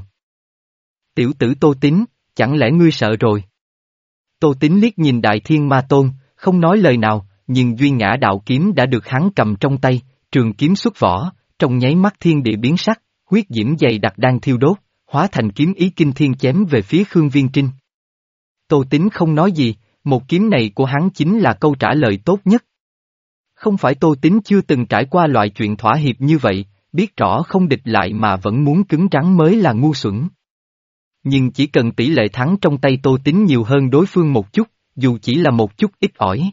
Tiểu tử Tô Tín, chẳng lẽ ngươi sợ rồi? Tô Tín liếc nhìn Đại Thiên Ma Tôn, không nói lời nào, nhưng duy ngã đạo kiếm đã được hắn cầm trong tay, trường kiếm xuất vỏ, trong nháy mắt thiên địa biến sắc, huyết diễm dày đặc đang thiêu đốt, hóa thành kiếm ý kinh thiên chém về phía Khương Viên Trinh. Tô Tín không nói gì, một kiếm này của hắn chính là câu trả lời tốt nhất. Không phải Tô Tín chưa từng trải qua loại chuyện thỏa hiệp như vậy, biết rõ không địch lại mà vẫn muốn cứng rắn mới là ngu xuẩn. Nhưng chỉ cần tỷ lệ thắng trong tay Tô Tín nhiều hơn đối phương một chút, dù chỉ là một chút ít ỏi.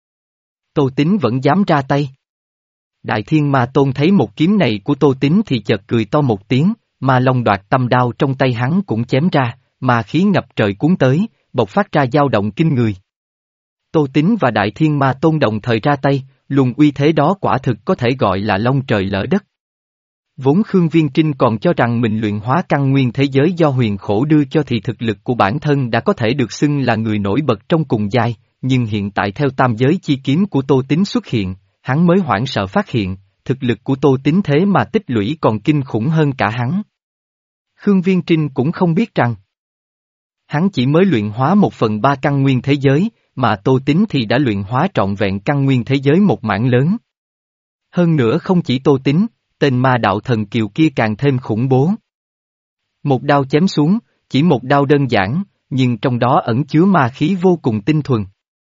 Tô Tín vẫn dám ra tay. Đại Thiên Ma Tôn thấy một kiếm này của Tô Tín thì chợt cười to một tiếng, mà long đoạt tâm đao trong tay hắn cũng chém ra, mà khí ngập trời cuốn tới, bộc phát ra dao động kinh người. Tô Tín và Đại Thiên Ma Tôn đồng thời ra tay, luồng uy thế đó quả thực có thể gọi là long trời lỡ đất. Vốn Khương Viên Trinh còn cho rằng mình luyện hóa căn nguyên thế giới do huyền khổ đưa cho thì thực lực của bản thân đã có thể được xưng là người nổi bật trong cùng giai, nhưng hiện tại theo tam giới chi kiếm của Tô Tín xuất hiện, hắn mới hoảng sợ phát hiện, thực lực của Tô Tín thế mà tích lũy còn kinh khủng hơn cả hắn. Khương Viên Trinh cũng không biết rằng, hắn chỉ mới luyện hóa một phần ba căn nguyên thế giới, mà Tô Tín thì đã luyện hóa trọn vẹn căn nguyên thế giới một mảng lớn. Hơn nữa không chỉ Tô Tín, tên ma đạo thần kiều kia càng thêm khủng bố. Một đao chém xuống, chỉ một đao đơn giản, nhưng trong đó ẩn chứa ma khí vô cùng tinh thuần.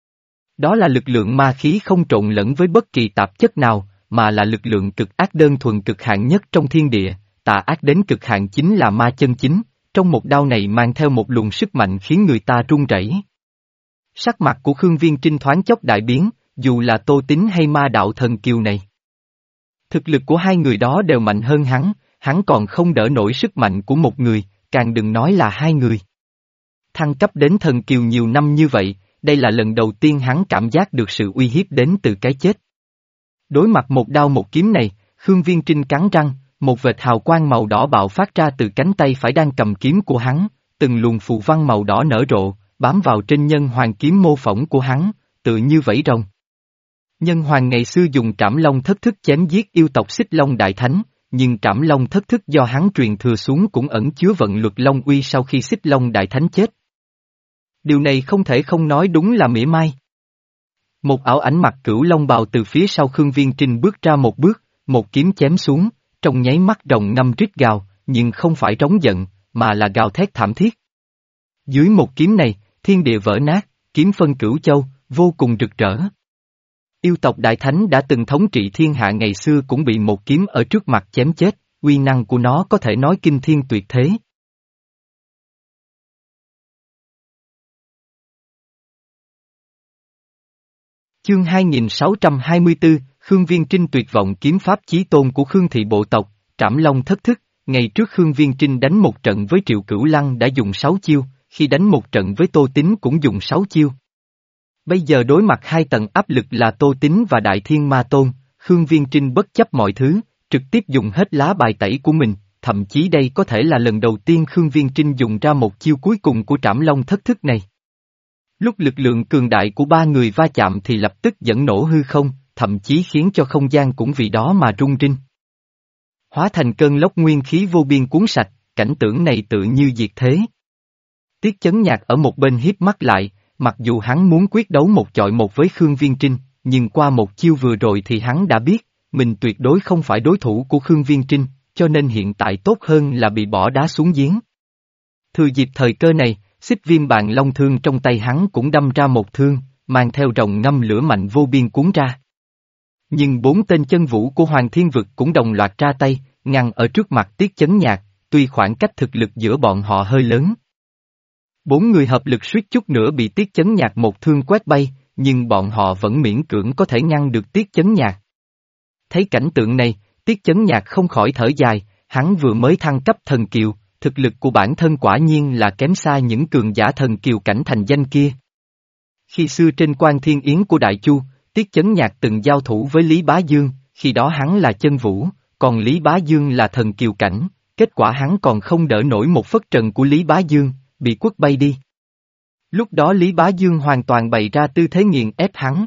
Đó là lực lượng ma khí không trộn lẫn với bất kỳ tạp chất nào, mà là lực lượng cực ác đơn thuần cực hạn nhất trong thiên địa, tà ác đến cực hạn chính là ma chân chính, trong một đao này mang theo một luồng sức mạnh khiến người ta run rẩy. Sắc mặt của Khương Viên Trinh thoáng chốc đại biến, dù là Tô Tín hay ma đạo thần kiều này. Thực lực của hai người đó đều mạnh hơn hắn, hắn còn không đỡ nổi sức mạnh của một người, càng đừng nói là hai người. Thăng cấp đến thần kiều nhiều năm như vậy, đây là lần đầu tiên hắn cảm giác được sự uy hiếp đến từ cái chết. Đối mặt một đao một kiếm này, Khương Viên Trinh cắn răng, một vệt hào quang màu đỏ bạo phát ra từ cánh tay phải đang cầm kiếm của hắn, từng luồng phù văn màu đỏ nở rộ, bám vào trên nhân hoàng kiếm mô phỏng của hắn, tự như vảy rồng. Nhân hoàng ngày xưa dùng trảm long thất thức chém giết yêu tộc Xích Long Đại Thánh, nhưng trảm long thất thức do hắn truyền thừa xuống cũng ẩn chứa vận luật long uy sau khi Xích Long Đại Thánh chết. Điều này không thể không nói đúng là mỉa mai. Một ảo ảnh mặc cửu long bào từ phía sau Khương Viên Trinh bước ra một bước, một kiếm chém xuống, trong nháy mắt rồng ngâm rít gào, nhưng không phải trống giận, mà là gào thét thảm thiết. Dưới một kiếm này, thiên địa vỡ nát, kiếm phân cửu châu, vô cùng rực rỡ. Yêu tộc Đại Thánh đã từng thống trị thiên hạ ngày xưa cũng bị một kiếm ở trước mặt chém chết, uy năng của nó có thể nói kinh thiên tuyệt thế. Chương hai nghìn sáu trăm hai mươi tư, Khương Viên Trinh tuyệt vọng kiếm pháp chí tôn của Khương thị bộ tộc, Trảm Long thất thức, ngày trước Khương Viên Trinh đánh một trận với Triệu Cửu Lăng đã dùng sáu chiêu, khi đánh một trận với Tô Tín cũng dùng sáu chiêu. Bây giờ đối mặt hai tầng áp lực là Tô Tín và Đại Thiên Ma Tôn, Khương Viên Trinh bất chấp mọi thứ, trực tiếp dùng hết lá bài tẩy của mình, thậm chí đây có thể là lần đầu tiên Khương Viên Trinh dùng ra một chiêu cuối cùng của Trảm Long thất thức này. Lúc lực lượng cường đại của ba người va chạm thì lập tức dẫn nổ hư không, thậm chí khiến cho không gian cũng vì đó mà rung rinh. Hóa thành cơn lốc nguyên khí vô biên cuốn sạch, cảnh tượng này tự như diệt thế. Tiết Chấn Nhạc ở một bên híp mắt lại, mặc dù hắn muốn quyết đấu một chọi một với Khương Viên Trinh, nhưng qua một chiêu vừa rồi thì hắn đã biết, mình tuyệt đối không phải đối thủ của Khương Viên Trinh, cho nên hiện tại tốt hơn là bị bỏ đá xuống giếng. Thừa dịp thời cơ này, xích viêm bàn long thương trong tay hắn cũng đâm ra một thương, mang theo rồng ngâm lửa mạnh vô biên cuốn ra. Nhưng bốn tên chân vũ của Hoàng Thiên Vực cũng đồng loạt ra tay, ngăn ở trước mặt Tiết Chấn Nhạc, tuy khoảng cách thực lực giữa bọn họ hơi lớn. Bốn người hợp lực suýt chút nữa bị Tiết Chấn Nhạc một thương quét bay, nhưng bọn họ vẫn miễn cưỡng có thể ngăn được Tiết Chấn Nhạc. Thấy cảnh tượng này, Tiết Chấn Nhạc không khỏi thở dài, hắn vừa mới thăng cấp thần kiều, thực lực của bản thân quả nhiên là kém xa những cường giả thần kiều cảnh thành danh kia. Khi xưa trên Quan Thiên Yến của Đại Chu, Tiết Chấn Nhạc từng giao thủ với Lý Bá Dương, khi đó hắn là chân vũ, còn Lý Bá Dương là thần kiều cảnh, kết quả hắn còn không đỡ nổi một phất trần của Lý Bá Dương, bị quất bay đi. Lúc đó Lý Bá Dương hoàn toàn bày ra tư thế nghiền ép hắn.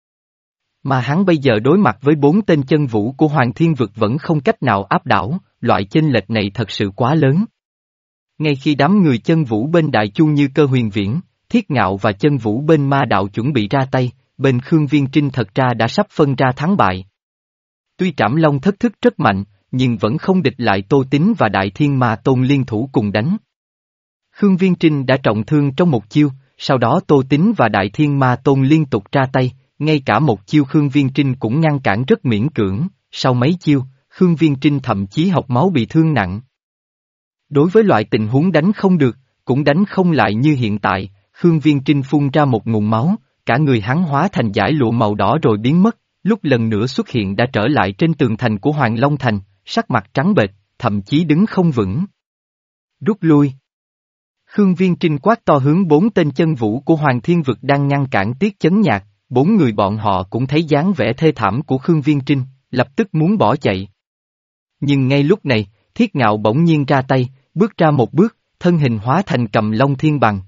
Mà hắn bây giờ đối mặt với bốn tên chân vũ của Hoàng Thiên Vực vẫn không cách nào áp đảo, loại chênh lệch này thật sự quá lớn. Ngay khi đám người chân vũ bên Đại Chu như Cơ Huyền Viễn, Thiết Ngạo và chân vũ bên Ma Đạo chuẩn bị ra tay, bên Khương Viên Trinh thật ra đã sắp phân ra thắng bại. Tuy Trảm Long thất thức rất mạnh, nhưng vẫn không địch lại Tô Tín và Đại Thiên Ma Tôn liên thủ cùng đánh. Khương Viên Trinh đã trọng thương trong một chiêu, sau đó Tô Tín và Đại Thiên Ma Tôn liên tục ra tay, ngay cả một chiêu Khương Viên Trinh cũng ngăn cản rất miễn cưỡng, sau mấy chiêu, Khương Viên Trinh thậm chí học máu bị thương nặng. Đối với loại tình huống đánh không được, cũng đánh không lại như hiện tại, Khương Viên Trinh phun ra một nguồn máu, cả người hắn hóa thành dải lụa màu đỏ rồi biến mất, lúc lần nữa xuất hiện đã trở lại trên tường thành của Hoàng Long Thành, sắc mặt trắng bệch, thậm chí đứng không vững. Rút lui. Khương Viên Trinh quát to hướng bốn tên chân vũ của Hoàng Thiên Vực đang ngăn cản Tiết Chấn Nhạc, bốn người bọn họ cũng thấy dáng vẻ thê thảm của Khương Viên Trinh, lập tức muốn bỏ chạy. Nhưng ngay lúc này, Thiết Ngạo bỗng nhiên ra tay, bước ra một bước, thân hình hóa thành Cầm Long Thiên Bằng.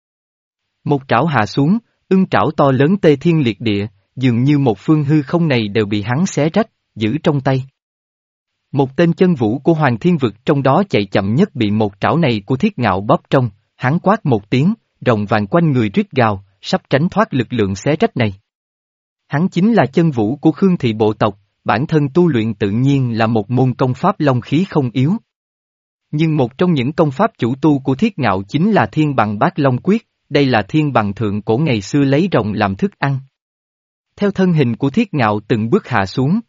Một trảo hạ xuống, ưng trảo to lớn tê thiên liệt địa, dường như một phương hư không này đều bị hắn xé rách, giữ trong tay. Một tên chân vũ của Hoàng Thiên Vực trong đó chạy chậm nhất bị một trảo này của Thiết Ngạo bóp trong, hắn quát một tiếng, rồng vàng quanh người rít gào, sắp tránh thoát lực lượng xé rách này. Hắn chính là chân vũ của Khương thị bộ tộc, bản thân tu luyện tự nhiên là một môn công pháp long khí không yếu. Nhưng một trong những công pháp chủ tu của Thiết Ngạo chính là Thiên Bằng Bát Long Quyết, đây là thiên bằng thượng cổ ngày xưa lấy rồng làm thức ăn. Theo thân hình của Thiết Ngạo từng bước hạ xuống.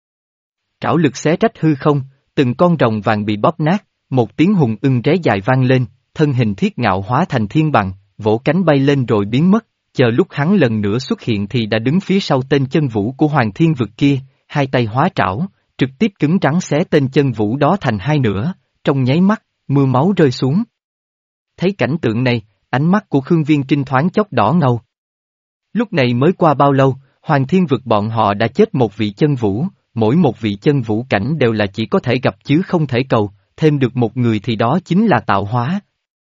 Trảo lực xé rách hư không, từng con rồng vàng bị bóp nát, một tiếng hùng ưng ré dài vang lên, thân hình Thiết Ngạo hóa thành thiên bằng, vỗ cánh bay lên rồi biến mất, chờ lúc hắn lần nữa xuất hiện thì đã đứng phía sau tên chân vũ của Hoàng Thiên Vực kia, hai tay hóa trảo, trực tiếp cứng rắn xé tên chân vũ đó thành hai nửa, trong nháy mắt, mưa máu rơi xuống. Thấy cảnh tượng này, ánh mắt của Khương Viên Trinh thoáng chốc đỏ ngầu. Lúc này mới qua bao lâu, Hoàng Thiên Vực bọn họ đã chết một vị chân vũ, mỗi một vị chân vũ cảnh đều là chỉ có thể gặp chứ không thể cầu, thêm được một người thì đó chính là tạo hóa.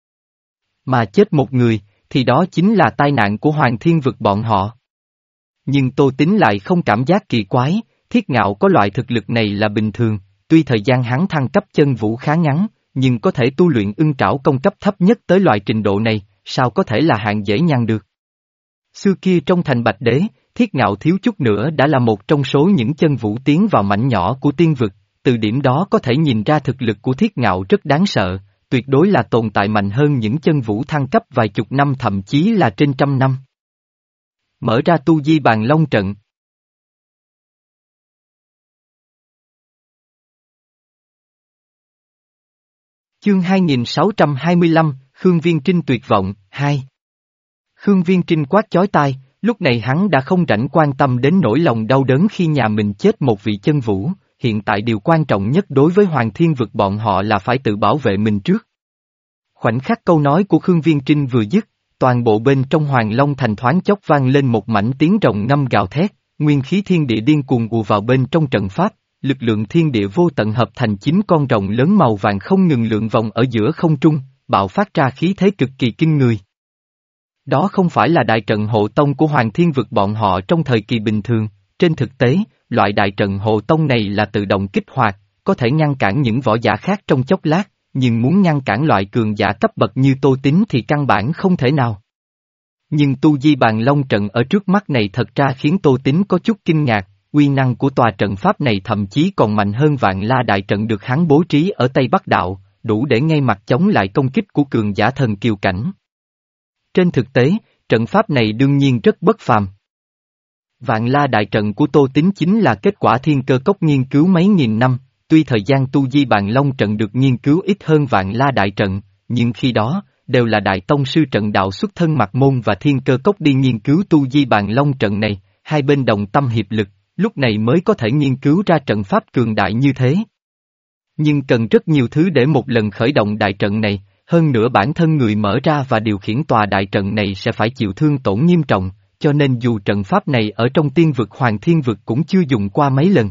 Mà chết một người, thì đó chính là tai nạn của Hoàng Thiên Vực bọn họ. Nhưng Tô Tín lại không cảm giác kỳ quái, Thiết Ngạo có loại thực lực này là bình thường, tuy thời gian hắn thăng cấp chân vũ khá ngắn, nhưng có thể tu luyện ưng trảo công cấp thấp nhất tới loại trình độ này, sao có thể là hạng dễ nhằn được. Xưa kia trong thành Bạch Đế, Thiết Ngạo thiếu chút nữa đã là một trong số những chân vũ tiến vào mảnh nhỏ của tiên vực, từ điểm đó có thể nhìn ra thực lực của Thiết Ngạo rất đáng sợ, tuyệt đối là tồn tại mạnh hơn những chân vũ thăng cấp vài chục năm thậm chí là trên trăm năm. Mở ra tu di bàn long trận. Chương hai nghìn sáu trăm hai mươi lăm, Khương Viên Trinh tuyệt vọng, hai. Khương Viên Trinh quát chói tai, lúc này hắn đã không rảnh quan tâm đến nỗi lòng đau đớn khi nhà mình chết một vị chân vũ, hiện tại điều quan trọng nhất đối với Hoàng Thiên Vực bọn họ là phải tự bảo vệ mình trước. Khoảnh khắc câu nói của Khương Viên Trinh vừa dứt, toàn bộ bên trong Hoàng Long Thành thoáng chốc vang lên một mảnh tiếng rồng ngâm gào thét, nguyên khí thiên địa điên cuồng ùa vào bên trong trận pháp, lực lượng thiên địa vô tận hợp thành chín con rồng lớn màu vàng không ngừng lượn vòng ở giữa không trung, bạo phát ra khí thế cực kỳ kinh người. Đó không phải là đại trận hộ tông của Hoàng Thiên Vực bọn họ trong thời kỳ bình thường, trên thực tế, loại đại trận hộ tông này là tự động kích hoạt, có thể ngăn cản những võ giả khác trong chốc lát, nhưng muốn ngăn cản loại cường giả cấp bậc như Tô Tín thì căn bản không thể nào. Nhưng tu di bàn long trận ở trước mắt này thật ra khiến Tô Tín có chút kinh ngạc, uy năng của tòa trận pháp này thậm chí còn mạnh hơn vạn la đại trận được hắn bố trí ở Tây Bắc Đạo, đủ để ngay mặt chống lại công kích của cường giả thần kiều cảnh. Trên thực tế, trận pháp này đương nhiên rất bất phàm. Vạn la đại trận của Tô Tín chính là kết quả thiên cơ cốc nghiên cứu mấy nghìn năm, tuy thời gian tu di bàn long trận được nghiên cứu ít hơn vạn la đại trận, nhưng khi đó, đều là đại tông sư trận đạo xuất thân Mạc Môn và thiên cơ cốc đi nghiên cứu tu di bàn long trận này, hai bên đồng tâm hiệp lực, lúc này mới có thể nghiên cứu ra trận pháp cường đại như thế. Nhưng cần rất nhiều thứ để một lần khởi động đại trận này, hơn nữa bản thân người mở ra và điều khiển tòa đại trận này sẽ phải chịu thương tổn nghiêm trọng, cho nên dù trận pháp này ở trong tiên vực Hoàng Thiên Vực cũng chưa dùng qua mấy lần.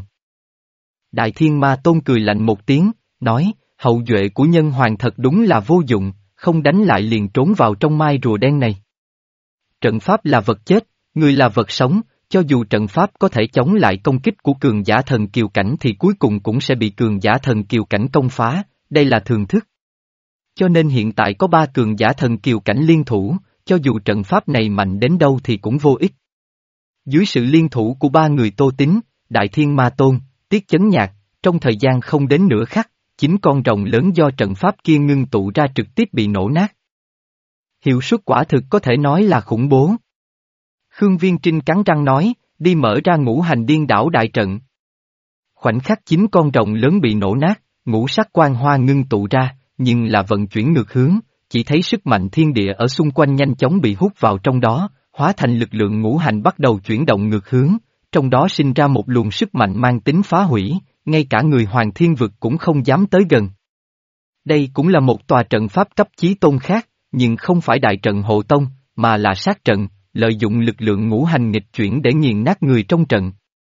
Đại Thiên Ma Tôn cười lạnh một tiếng, nói, hậu duệ của nhân hoàng thật đúng là vô dụng, không đánh lại liền trốn vào trong mai rùa đen này. Trận pháp là vật chết, người là vật sống, cho dù trận pháp có thể chống lại công kích của cường giả thần kiều cảnh thì cuối cùng cũng sẽ bị cường giả thần kiều cảnh công phá, đây là thường thức. Cho nên hiện tại có ba cường giả thần kiều cảnh liên thủ, cho dù trận pháp này mạnh đến đâu thì cũng vô ích. Dưới sự liên thủ của ba người Tô Tín, Đại Thiên Ma Tôn, Tiết Chấn Nhạc, trong thời gian không đến nửa khắc, chín con rồng lớn do trận pháp kia ngưng tụ ra trực tiếp bị nổ nát. Hiệu suất quả thực có thể nói là khủng bố. Khương Viên Trinh cắn răng nói, đi mở ra ngũ hành điên đảo đại trận. Khoảnh khắc chín con rồng lớn bị nổ nát, ngũ sắc quang hoa ngưng tụ ra, nhưng là vận chuyển ngược hướng, chỉ thấy sức mạnh thiên địa ở xung quanh nhanh chóng bị hút vào trong đó, hóa thành lực lượng ngũ hành bắt đầu chuyển động ngược hướng, trong đó sinh ra một luồng sức mạnh mang tính phá hủy, ngay cả người Hoàng Thiên Vực cũng không dám tới gần. Đây cũng là một tòa trận pháp cấp chí tôn khác, nhưng không phải đại trận hộ tông, mà là sát trận, lợi dụng lực lượng ngũ hành nghịch chuyển để nghiền nát người trong trận.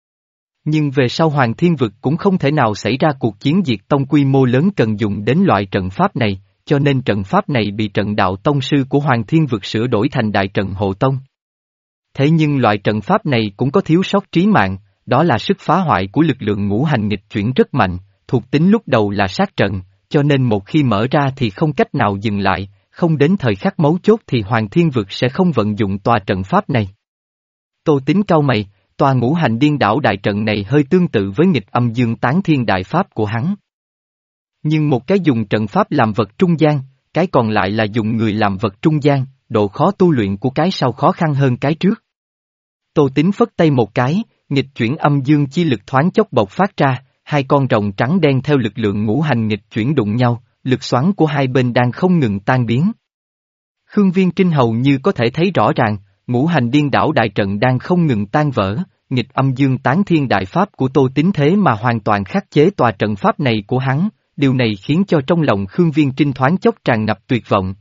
Nhưng về sau Hoàng Thiên Vực cũng không thể nào xảy ra cuộc chiến diệt tông quy mô lớn cần dùng đến loại trận pháp này, cho nên trận pháp này bị trận đạo tông sư của Hoàng Thiên Vực sửa đổi thành đại trận hộ tông. Thế nhưng loại trận pháp này cũng có thiếu sót trí mạng, đó là sức phá hoại của lực lượng ngũ hành nghịch chuyển rất mạnh, thuộc tính lúc đầu là sát trận, cho nên một khi mở ra thì không cách nào dừng lại, không đến thời khắc mấu chốt thì Hoàng Thiên Vực sẽ không vận dụng tòa trận pháp này. Tô Tín cau mày, tòa ngũ hành điên đảo đại trận này hơi tương tự với nghịch âm dương tán thiên đại pháp của hắn. Nhưng một cái dùng trận pháp làm vật trung gian, cái còn lại là dùng người làm vật trung gian, độ khó tu luyện của cái sau khó khăn hơn cái trước. Tô Tín phất tay một cái, nghịch chuyển âm dương chi lực thoáng chốc bộc phát ra, hai con rồng trắng đen theo lực lượng ngũ hành nghịch chuyển đụng nhau, lực xoắn của hai bên đang không ngừng tan biến. Khương Viên Trinh hầu như có thể thấy rõ ràng, ngũ hành điên đảo đại trận đang không ngừng tan vỡ, nghịch âm dương tán thiên đại pháp của Tô Tín thế mà hoàn toàn khắc chế tòa trận pháp này của hắn, điều này khiến cho trong lòng Khương Viên Trinh thoáng chốc tràn ngập tuyệt vọng.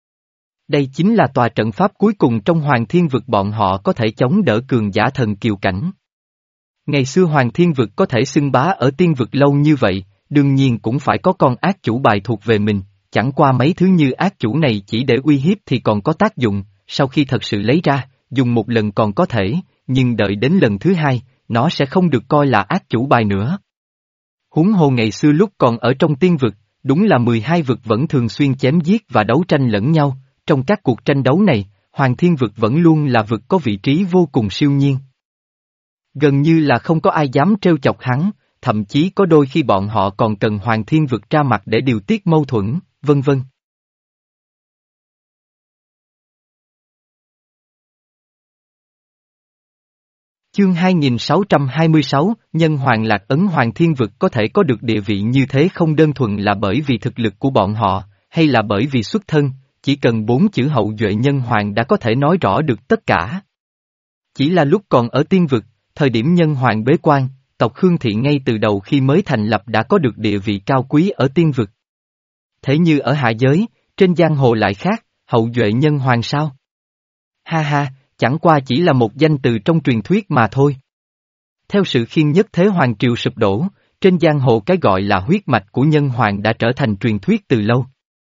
Đây chính là tòa trận pháp cuối cùng trong Hoàng Thiên Vực bọn họ có thể chống đỡ cường giả thần kiều cảnh. Ngày xưa Hoàng Thiên Vực có thể xưng bá ở tiên vực lâu như vậy, đương nhiên cũng phải có con ác chủ bài thuộc về mình, chẳng qua mấy thứ như ác chủ này chỉ để uy hiếp thì còn có tác dụng, sau khi thật sự lấy ra, dùng một lần còn có thể, nhưng đợi đến lần thứ hai, nó sẽ không được coi là ác chủ bài nữa. Huống hồ ngày xưa lúc còn ở trong tiên vực, đúng là mười hai vực vẫn thường xuyên chém giết và đấu tranh lẫn nhau, trong các cuộc tranh đấu này, Hoàng Thiên Vực vẫn luôn là vực có vị trí vô cùng siêu nhiên. Gần như là không có ai dám trêu chọc hắn, thậm chí có đôi khi bọn họ còn cần Hoàng Thiên Vực ra mặt để điều tiết mâu thuẫn, vân vân. Chương hai nghìn sáu trăm hai mươi sáu, Nhân Hoàng Lạc Ấn Hoàng Thiên Vực có thể có được địa vị như thế không đơn thuần là bởi vì thực lực của bọn họ, hay là bởi vì xuất thân, chỉ cần bốn chữ hậu duệ nhân hoàng đã có thể nói rõ được tất cả. Chỉ là lúc còn ở tiên vực, thời điểm nhân hoàng bế quan, tộc Khương Thị ngay từ đầu khi mới thành lập đã có được địa vị cao quý ở tiên vực. Thế như ở hạ giới, trên giang hồ lại khác, hậu duệ nhân hoàng sao? Ha ha, chẳng qua chỉ là một danh từ trong truyền thuyết mà thôi. Theo sự khiên nhất thế hoàng triều sụp đổ, trên giang hồ cái gọi là huyết mạch của nhân hoàng đã trở thành truyền thuyết từ lâu.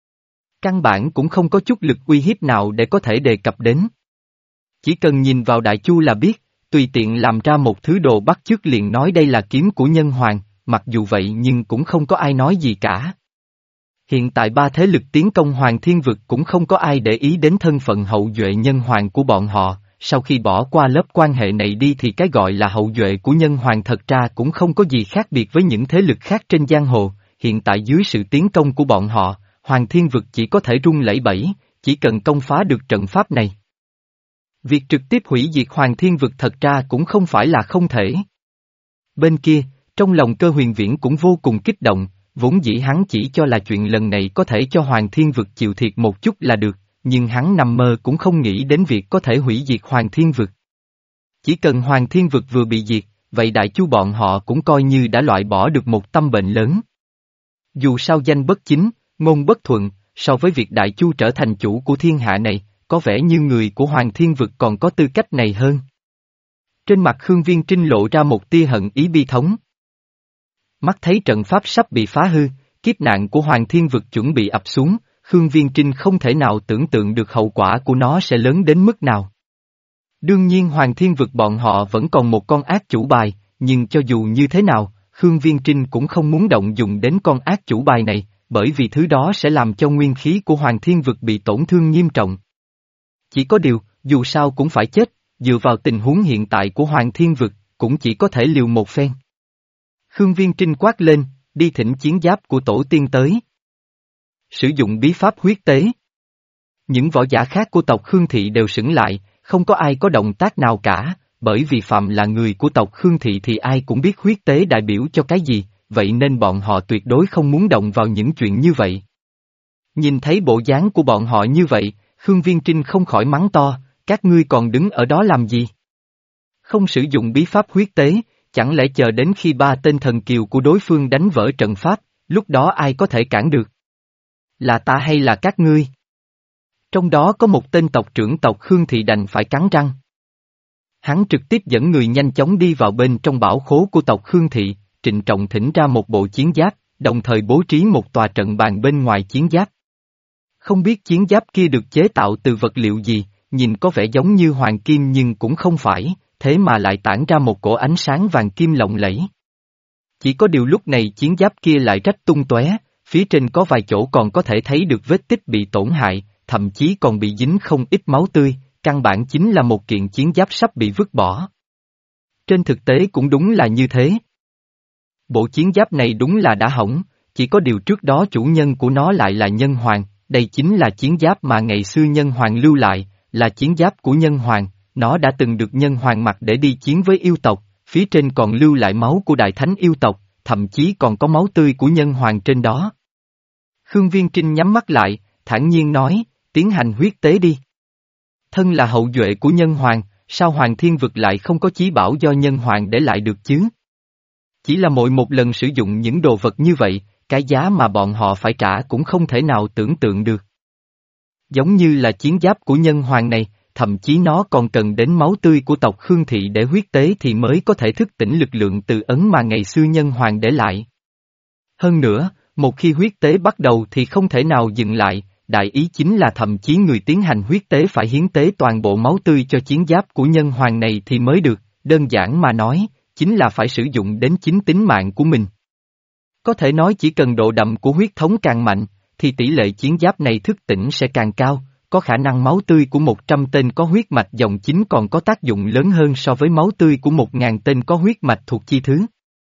Căn bản cũng không có chút lực uy hiếp nào để có thể đề cập đến. Chỉ cần nhìn vào Đại Chu là biết, tùy tiện làm ra một thứ đồ bắt chước liền nói đây là kiếm của nhân hoàng, mặc dù vậy nhưng cũng không có ai nói gì cả. Hiện tại ba thế lực tiến công Hoàng Thiên Vực cũng không có ai để ý đến thân phận hậu duệ nhân hoàng của bọn họ, sau khi bỏ qua lớp quan hệ này đi thì cái gọi là hậu duệ của nhân hoàng thật ra cũng không có gì khác biệt với những thế lực khác trên giang hồ, hiện tại dưới sự tiến công của bọn họ, Hoàng Thiên Vực chỉ có thể rung lẩy bẩy, chỉ cần công phá được trận pháp này. Việc trực tiếp hủy diệt Hoàng Thiên Vực thật ra cũng không phải là không thể. Bên kia, trong lòng Cơ Huyền Viễn cũng vô cùng kích động, vốn dĩ hắn chỉ cho là chuyện lần này có thể cho Hoàng Thiên Vực chịu thiệt một chút là được, nhưng hắn nằm mơ cũng không nghĩ đến việc có thể hủy diệt Hoàng Thiên Vực. Chỉ cần Hoàng Thiên Vực vừa bị diệt, vậy Đại Chu bọn họ cũng coi như đã loại bỏ được một tâm bệnh lớn. Dù sao danh bất chính, ngôn bất thuận, so với việc Đại Chu trở thành chủ của thiên hạ này, có vẻ như người của Hoàng Thiên Vực còn có tư cách này hơn. Trên mặt Khương Viên Trinh lộ ra một tia hận ý bi thống. Mắt thấy trận pháp sắp bị phá hư, kiếp nạn của Hoàng Thiên Vực chuẩn bị ập xuống, Khương Viên Trinh không thể nào tưởng tượng được hậu quả của nó sẽ lớn đến mức nào. Đương nhiên Hoàng Thiên Vực bọn họ vẫn còn một con ác chủ bài, nhưng cho dù như thế nào, Khương Viên Trinh cũng không muốn động dùng đến con ác chủ bài này, bởi vì thứ đó sẽ làm cho nguyên khí của Hoàng Thiên Vực bị tổn thương nghiêm trọng. Chỉ có điều, dù sao cũng phải chết, dựa vào tình huống hiện tại của Hoàng Thiên Vực, cũng chỉ có thể liều một phen. Khương Viên Trinh quát lên, đi thỉnh chiến giáp của tổ tiên tới. Sử dụng bí pháp huyết tế. Những võ giả khác của tộc Khương Thị đều sững lại, không có ai có động tác nào cả, bởi vì phạm là người của tộc Khương Thị thì ai cũng biết huyết tế đại biểu cho cái gì, vậy nên bọn họ tuyệt đối không muốn động vào những chuyện như vậy. Nhìn thấy bộ dáng của bọn họ như vậy, Khương Viên Trinh không khỏi mắng to, các ngươi còn đứng ở đó làm gì? Không sử dụng bí pháp huyết tế, chẳng lẽ chờ đến khi ba tên thần kiều của đối phương đánh vỡ trận pháp, lúc đó ai có thể cản được? Là ta hay là các ngươi? Trong đó có một tên tộc trưởng tộc Khương Thị đành phải cắn răng. Hắn trực tiếp dẫn người nhanh chóng đi vào bên trong bảo khố của tộc Khương Thị, trịnh trọng thỉnh ra một bộ chiến giáp, đồng thời bố trí một tòa trận bàn bên ngoài chiến giáp. Không biết chiến giáp kia được chế tạo từ vật liệu gì, nhìn có vẻ giống như hoàng kim nhưng cũng không phải, thế mà lại tản ra một cổ ánh sáng vàng kim lộng lẫy. Chỉ có điều lúc này chiến giáp kia lại rách tung tóe, phía trên có vài chỗ còn có thể thấy được vết tích bị tổn hại, thậm chí còn bị dính không ít máu tươi, căn bản chính là một kiện chiến giáp sắp bị vứt bỏ. Trên thực tế cũng đúng là như thế. Bộ chiến giáp này đúng là đã hỏng, chỉ có điều trước đó chủ nhân của nó lại là nhân hoàng, đây chính là chiến giáp mà ngày xưa nhân hoàng lưu lại, là chiến giáp của nhân hoàng, nó đã từng được nhân hoàng mặc để đi chiến với yêu tộc, phía trên còn lưu lại máu của đại thánh yêu tộc, thậm chí còn có máu tươi của nhân hoàng trên đó. Khương Viên Trinh nhắm mắt lại, thản nhiên nói, tiến hành huyết tế đi. Thân là hậu duệ của nhân hoàng, sao Hoàng Thiên Vực lại không có chí bảo do nhân hoàng để lại được chứ? Chỉ là mỗi một lần sử dụng những đồ vật như vậy, cái giá mà bọn họ phải trả cũng không thể nào tưởng tượng được. Giống như là chiến giáp của nhân hoàng này, thậm chí nó còn cần đến máu tươi của tộc Khương Thị để huyết tế thì mới có thể thức tỉnh lực lượng từ ấn mà ngày xưa nhân hoàng để lại. Hơn nữa, một khi huyết tế bắt đầu thì không thể nào dừng lại, đại ý chính là thậm chí người tiến hành huyết tế phải hiến tế toàn bộ máu tươi cho chiến giáp của nhân hoàng này thì mới được, đơn giản mà nói, chính là phải sử dụng đến chính tính mạng của mình. Có thể nói chỉ cần độ đậm của huyết thống càng mạnh, thì tỷ lệ chiến giáp này thức tỉnh sẽ càng cao, có khả năng máu tươi của một trăm tên có huyết mạch dòng chính còn có tác dụng lớn hơn so với máu tươi của một ngàn tên có huyết mạch thuộc chi thứ.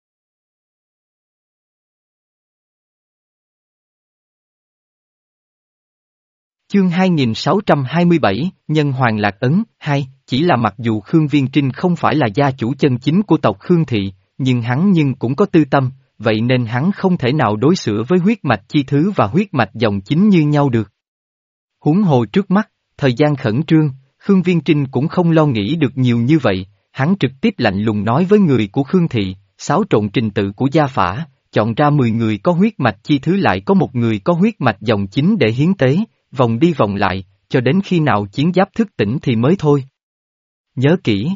Chương hai nghìn sáu trăm hai mươi bảy, Nhân Hoàng Lạc Ấn, hai, chỉ là mặc dù Khương Viên Trinh không phải là gia chủ chân chính của tộc Khương Thị, nhưng hắn nhưng cũng có tư tâm, vậy nên hắn không thể nào đối xử với huyết mạch chi thứ và huyết mạch dòng chính như nhau được. Huống hồ trước mắt, thời gian khẩn trương, Khương Viên Trinh cũng không lo nghĩ được nhiều như vậy, hắn trực tiếp lạnh lùng nói với người của Khương Thị, xáo trộn trình tự của gia phả, chọn ra mười người có huyết mạch chi thứ lại có một người có huyết mạch dòng chính để hiến tế, vòng đi vòng lại, cho đến khi nào chiến giáp thức tỉnh thì mới thôi. Nhớ kỹ.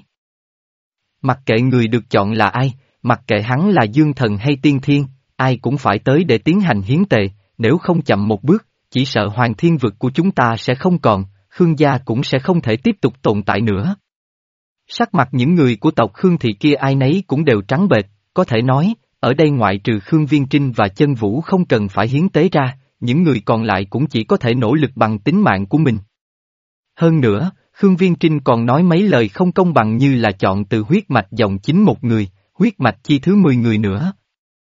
Mặc kệ người được chọn là ai, mặc kệ hắn là dương thần hay tiên thiên, ai cũng phải tới để tiến hành hiến tề, nếu không chậm một bước, chỉ sợ hoàng thiên vực của chúng ta sẽ không còn, Khương gia cũng sẽ không thể tiếp tục tồn tại nữa. Sắc mặt những người của tộc Khương Thị kia ai nấy cũng đều trắng bệch, có thể nói, ở đây ngoại trừ Khương Viên Trinh và Chân Vũ không cần phải hiến tế ra, những người còn lại cũng chỉ có thể nỗ lực bằng tính mạng của mình. Hơn nữa, Khương Viên Trinh còn nói mấy lời không công bằng như là chọn từ huyết mạch dòng chính một người, huyết mạch chi thứ mười người nữa.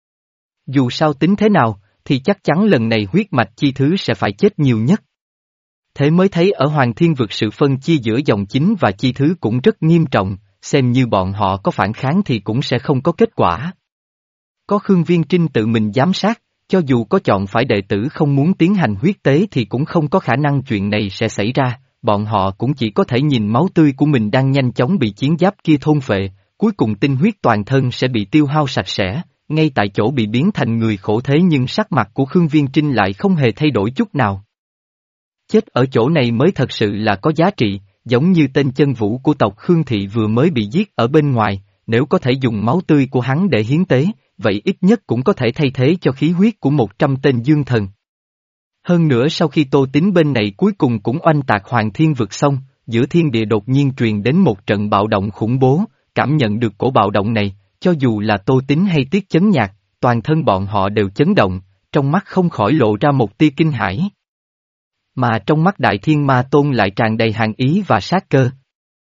Dù sao tính thế nào, thì chắc chắn lần này huyết mạch chi thứ sẽ phải chết nhiều nhất. Thế mới thấy ở Hoàng Thiên vực sự phân chia giữa dòng chính và chi thứ cũng rất nghiêm trọng, xem như bọn họ có phản kháng thì cũng sẽ không có kết quả. Có Khương Viên Trinh tự mình giám sát, cho dù có chọn phải đệ tử không muốn tiến hành huyết tế thì cũng không có khả năng chuyện này sẽ xảy ra, bọn họ cũng chỉ có thể nhìn máu tươi của mình đang nhanh chóng bị chiến giáp kia thôn phệ, cuối cùng tinh huyết toàn thân sẽ bị tiêu hao sạch sẽ, ngay tại chỗ bị biến thành người khổ thế nhưng sắc mặt của Khương Viên Trinh lại không hề thay đổi chút nào. Chết ở chỗ này mới thật sự là có giá trị, giống như tên Chân Vũ của tộc Khương Thị vừa mới bị giết ở bên ngoài, nếu có thể dùng máu tươi của hắn để hiến tế, vậy ít nhất cũng có thể thay thế cho khí huyết của một trăm tên dương thần. Hơn nữa sau khi Tô Tín bên này cuối cùng cũng oanh tạc Hoàng Thiên vực xong, giữa thiên địa đột nhiên truyền đến một trận bạo động khủng bố, cảm nhận được cổ bạo động này, cho dù là Tô Tín hay Tiết Chấn Nhạc, toàn thân bọn họ đều chấn động, trong mắt không khỏi lộ ra một tia kinh hãi. Mà trong mắt Đại Thiên Ma Tôn lại tràn đầy hàn ý và sát cơ.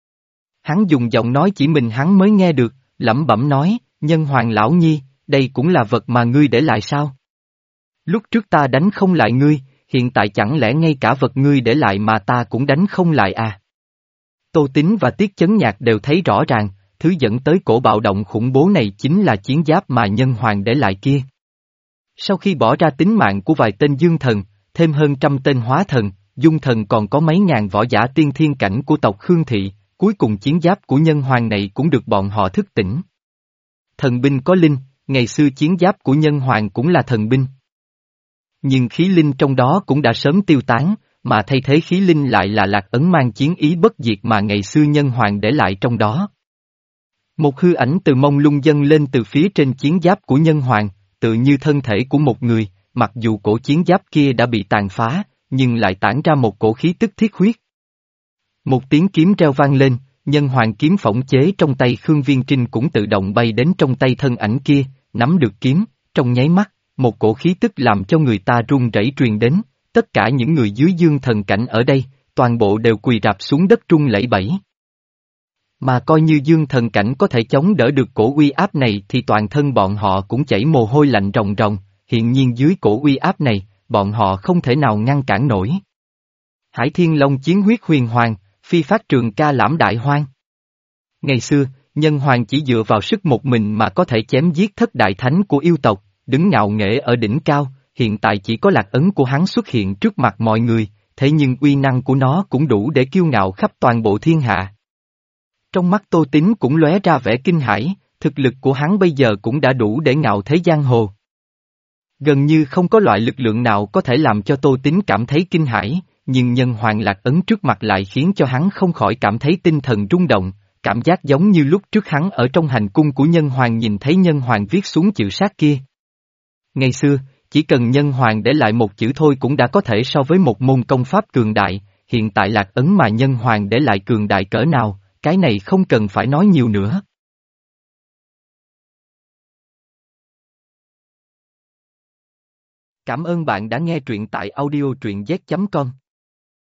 Hắn dùng giọng nói chỉ mình hắn mới nghe được, lẩm bẩm nói, Nhân Hoàng lão nhi, đây cũng là vật mà ngươi để lại sao? Lúc trước ta đánh không lại ngươi, hiện tại chẳng lẽ ngay cả vật ngươi để lại mà ta cũng đánh không lại à? Tô Tín và Tiết Chấn Nhạc đều thấy rõ ràng, thứ dẫn tới cổ bạo động khủng bố này chính là chiến giáp mà Nhân Hoàng để lại kia. Sau khi bỏ ra tính mạng của vài tên dương thần, thêm hơn trăm tên hóa thần, dung thần còn có mấy ngàn võ giả tiên thiên cảnh của tộc Khương Thị, cuối cùng chiến giáp của Nhân Hoàng này cũng được bọn họ thức tỉnh. Thần binh có linh, ngày xưa chiến giáp của Nhân Hoàng cũng là thần binh. Nhưng khí linh trong đó cũng đã sớm tiêu tán, mà thay thế khí linh lại là lạc ấn mang chiến ý bất diệt mà ngày xưa Nhân Hoàng để lại trong đó. Một hư ảnh từ mông lung dâng lên từ phía trên chiến giáp của Nhân Hoàng, tự như thân thể của một người, mặc dù cổ chiến giáp kia đã bị tàn phá, nhưng lại tản ra một cổ khí tức thiết huyết. Một tiếng kiếm reo vang lên, Nhân Hoàng kiếm phỏng chế trong tay Khương Viên Trinh cũng tự động bay đến trong tay thân ảnh kia, nắm được kiếm, trong nháy mắt, một cổ khí tức làm cho người ta run rẩy truyền đến, tất cả những người dưới dương thần cảnh ở đây, toàn bộ đều quỳ rạp xuống đất run lẩy bẩy. Mà coi như dương thần cảnh có thể chống đỡ được cổ uy áp này thì toàn thân bọn họ cũng chảy mồ hôi lạnh ròng ròng, hiện nhiên dưới cổ uy áp này, bọn họ không thể nào ngăn cản nổi. Hải Thiên Long chiến huyết huyền hoàng, phi phát trường ca lãm đại hoang. Ngày xưa, Nhân Hoàng chỉ dựa vào sức một mình mà có thể chém giết thất đại thánh của yêu tộc, đứng ngạo nghễ ở đỉnh cao, hiện tại chỉ có lạc ấn của hắn xuất hiện trước mặt mọi người, thế nhưng uy năng của nó cũng đủ để kiêu ngạo khắp toàn bộ thiên hạ. Trong mắt Tô Tín cũng lóe ra vẻ kinh hãi, thực lực của hắn bây giờ cũng đã đủ để ngạo thế giang hồ. Gần như không có loại lực lượng nào có thể làm cho Tô Tín cảm thấy kinh hãi, nhưng Nhân Hoàng lạc ấn trước mặt lại khiến cho hắn không khỏi cảm thấy tinh thần rung động, cảm giác giống như lúc trước hắn ở trong hành cung của Nhân Hoàng nhìn thấy Nhân Hoàng viết xuống chữ sát kia. Ngày xưa, chỉ cần Nhân Hoàng để lại một chữ thôi cũng đã có thể so với một môn công pháp cường đại, hiện tại lạc ấn mà Nhân Hoàng để lại cường đại cỡ nào, cái này không cần phải nói nhiều nữa. Cảm ơn bạn đã nghe truyện tại audio truyện z chấm com.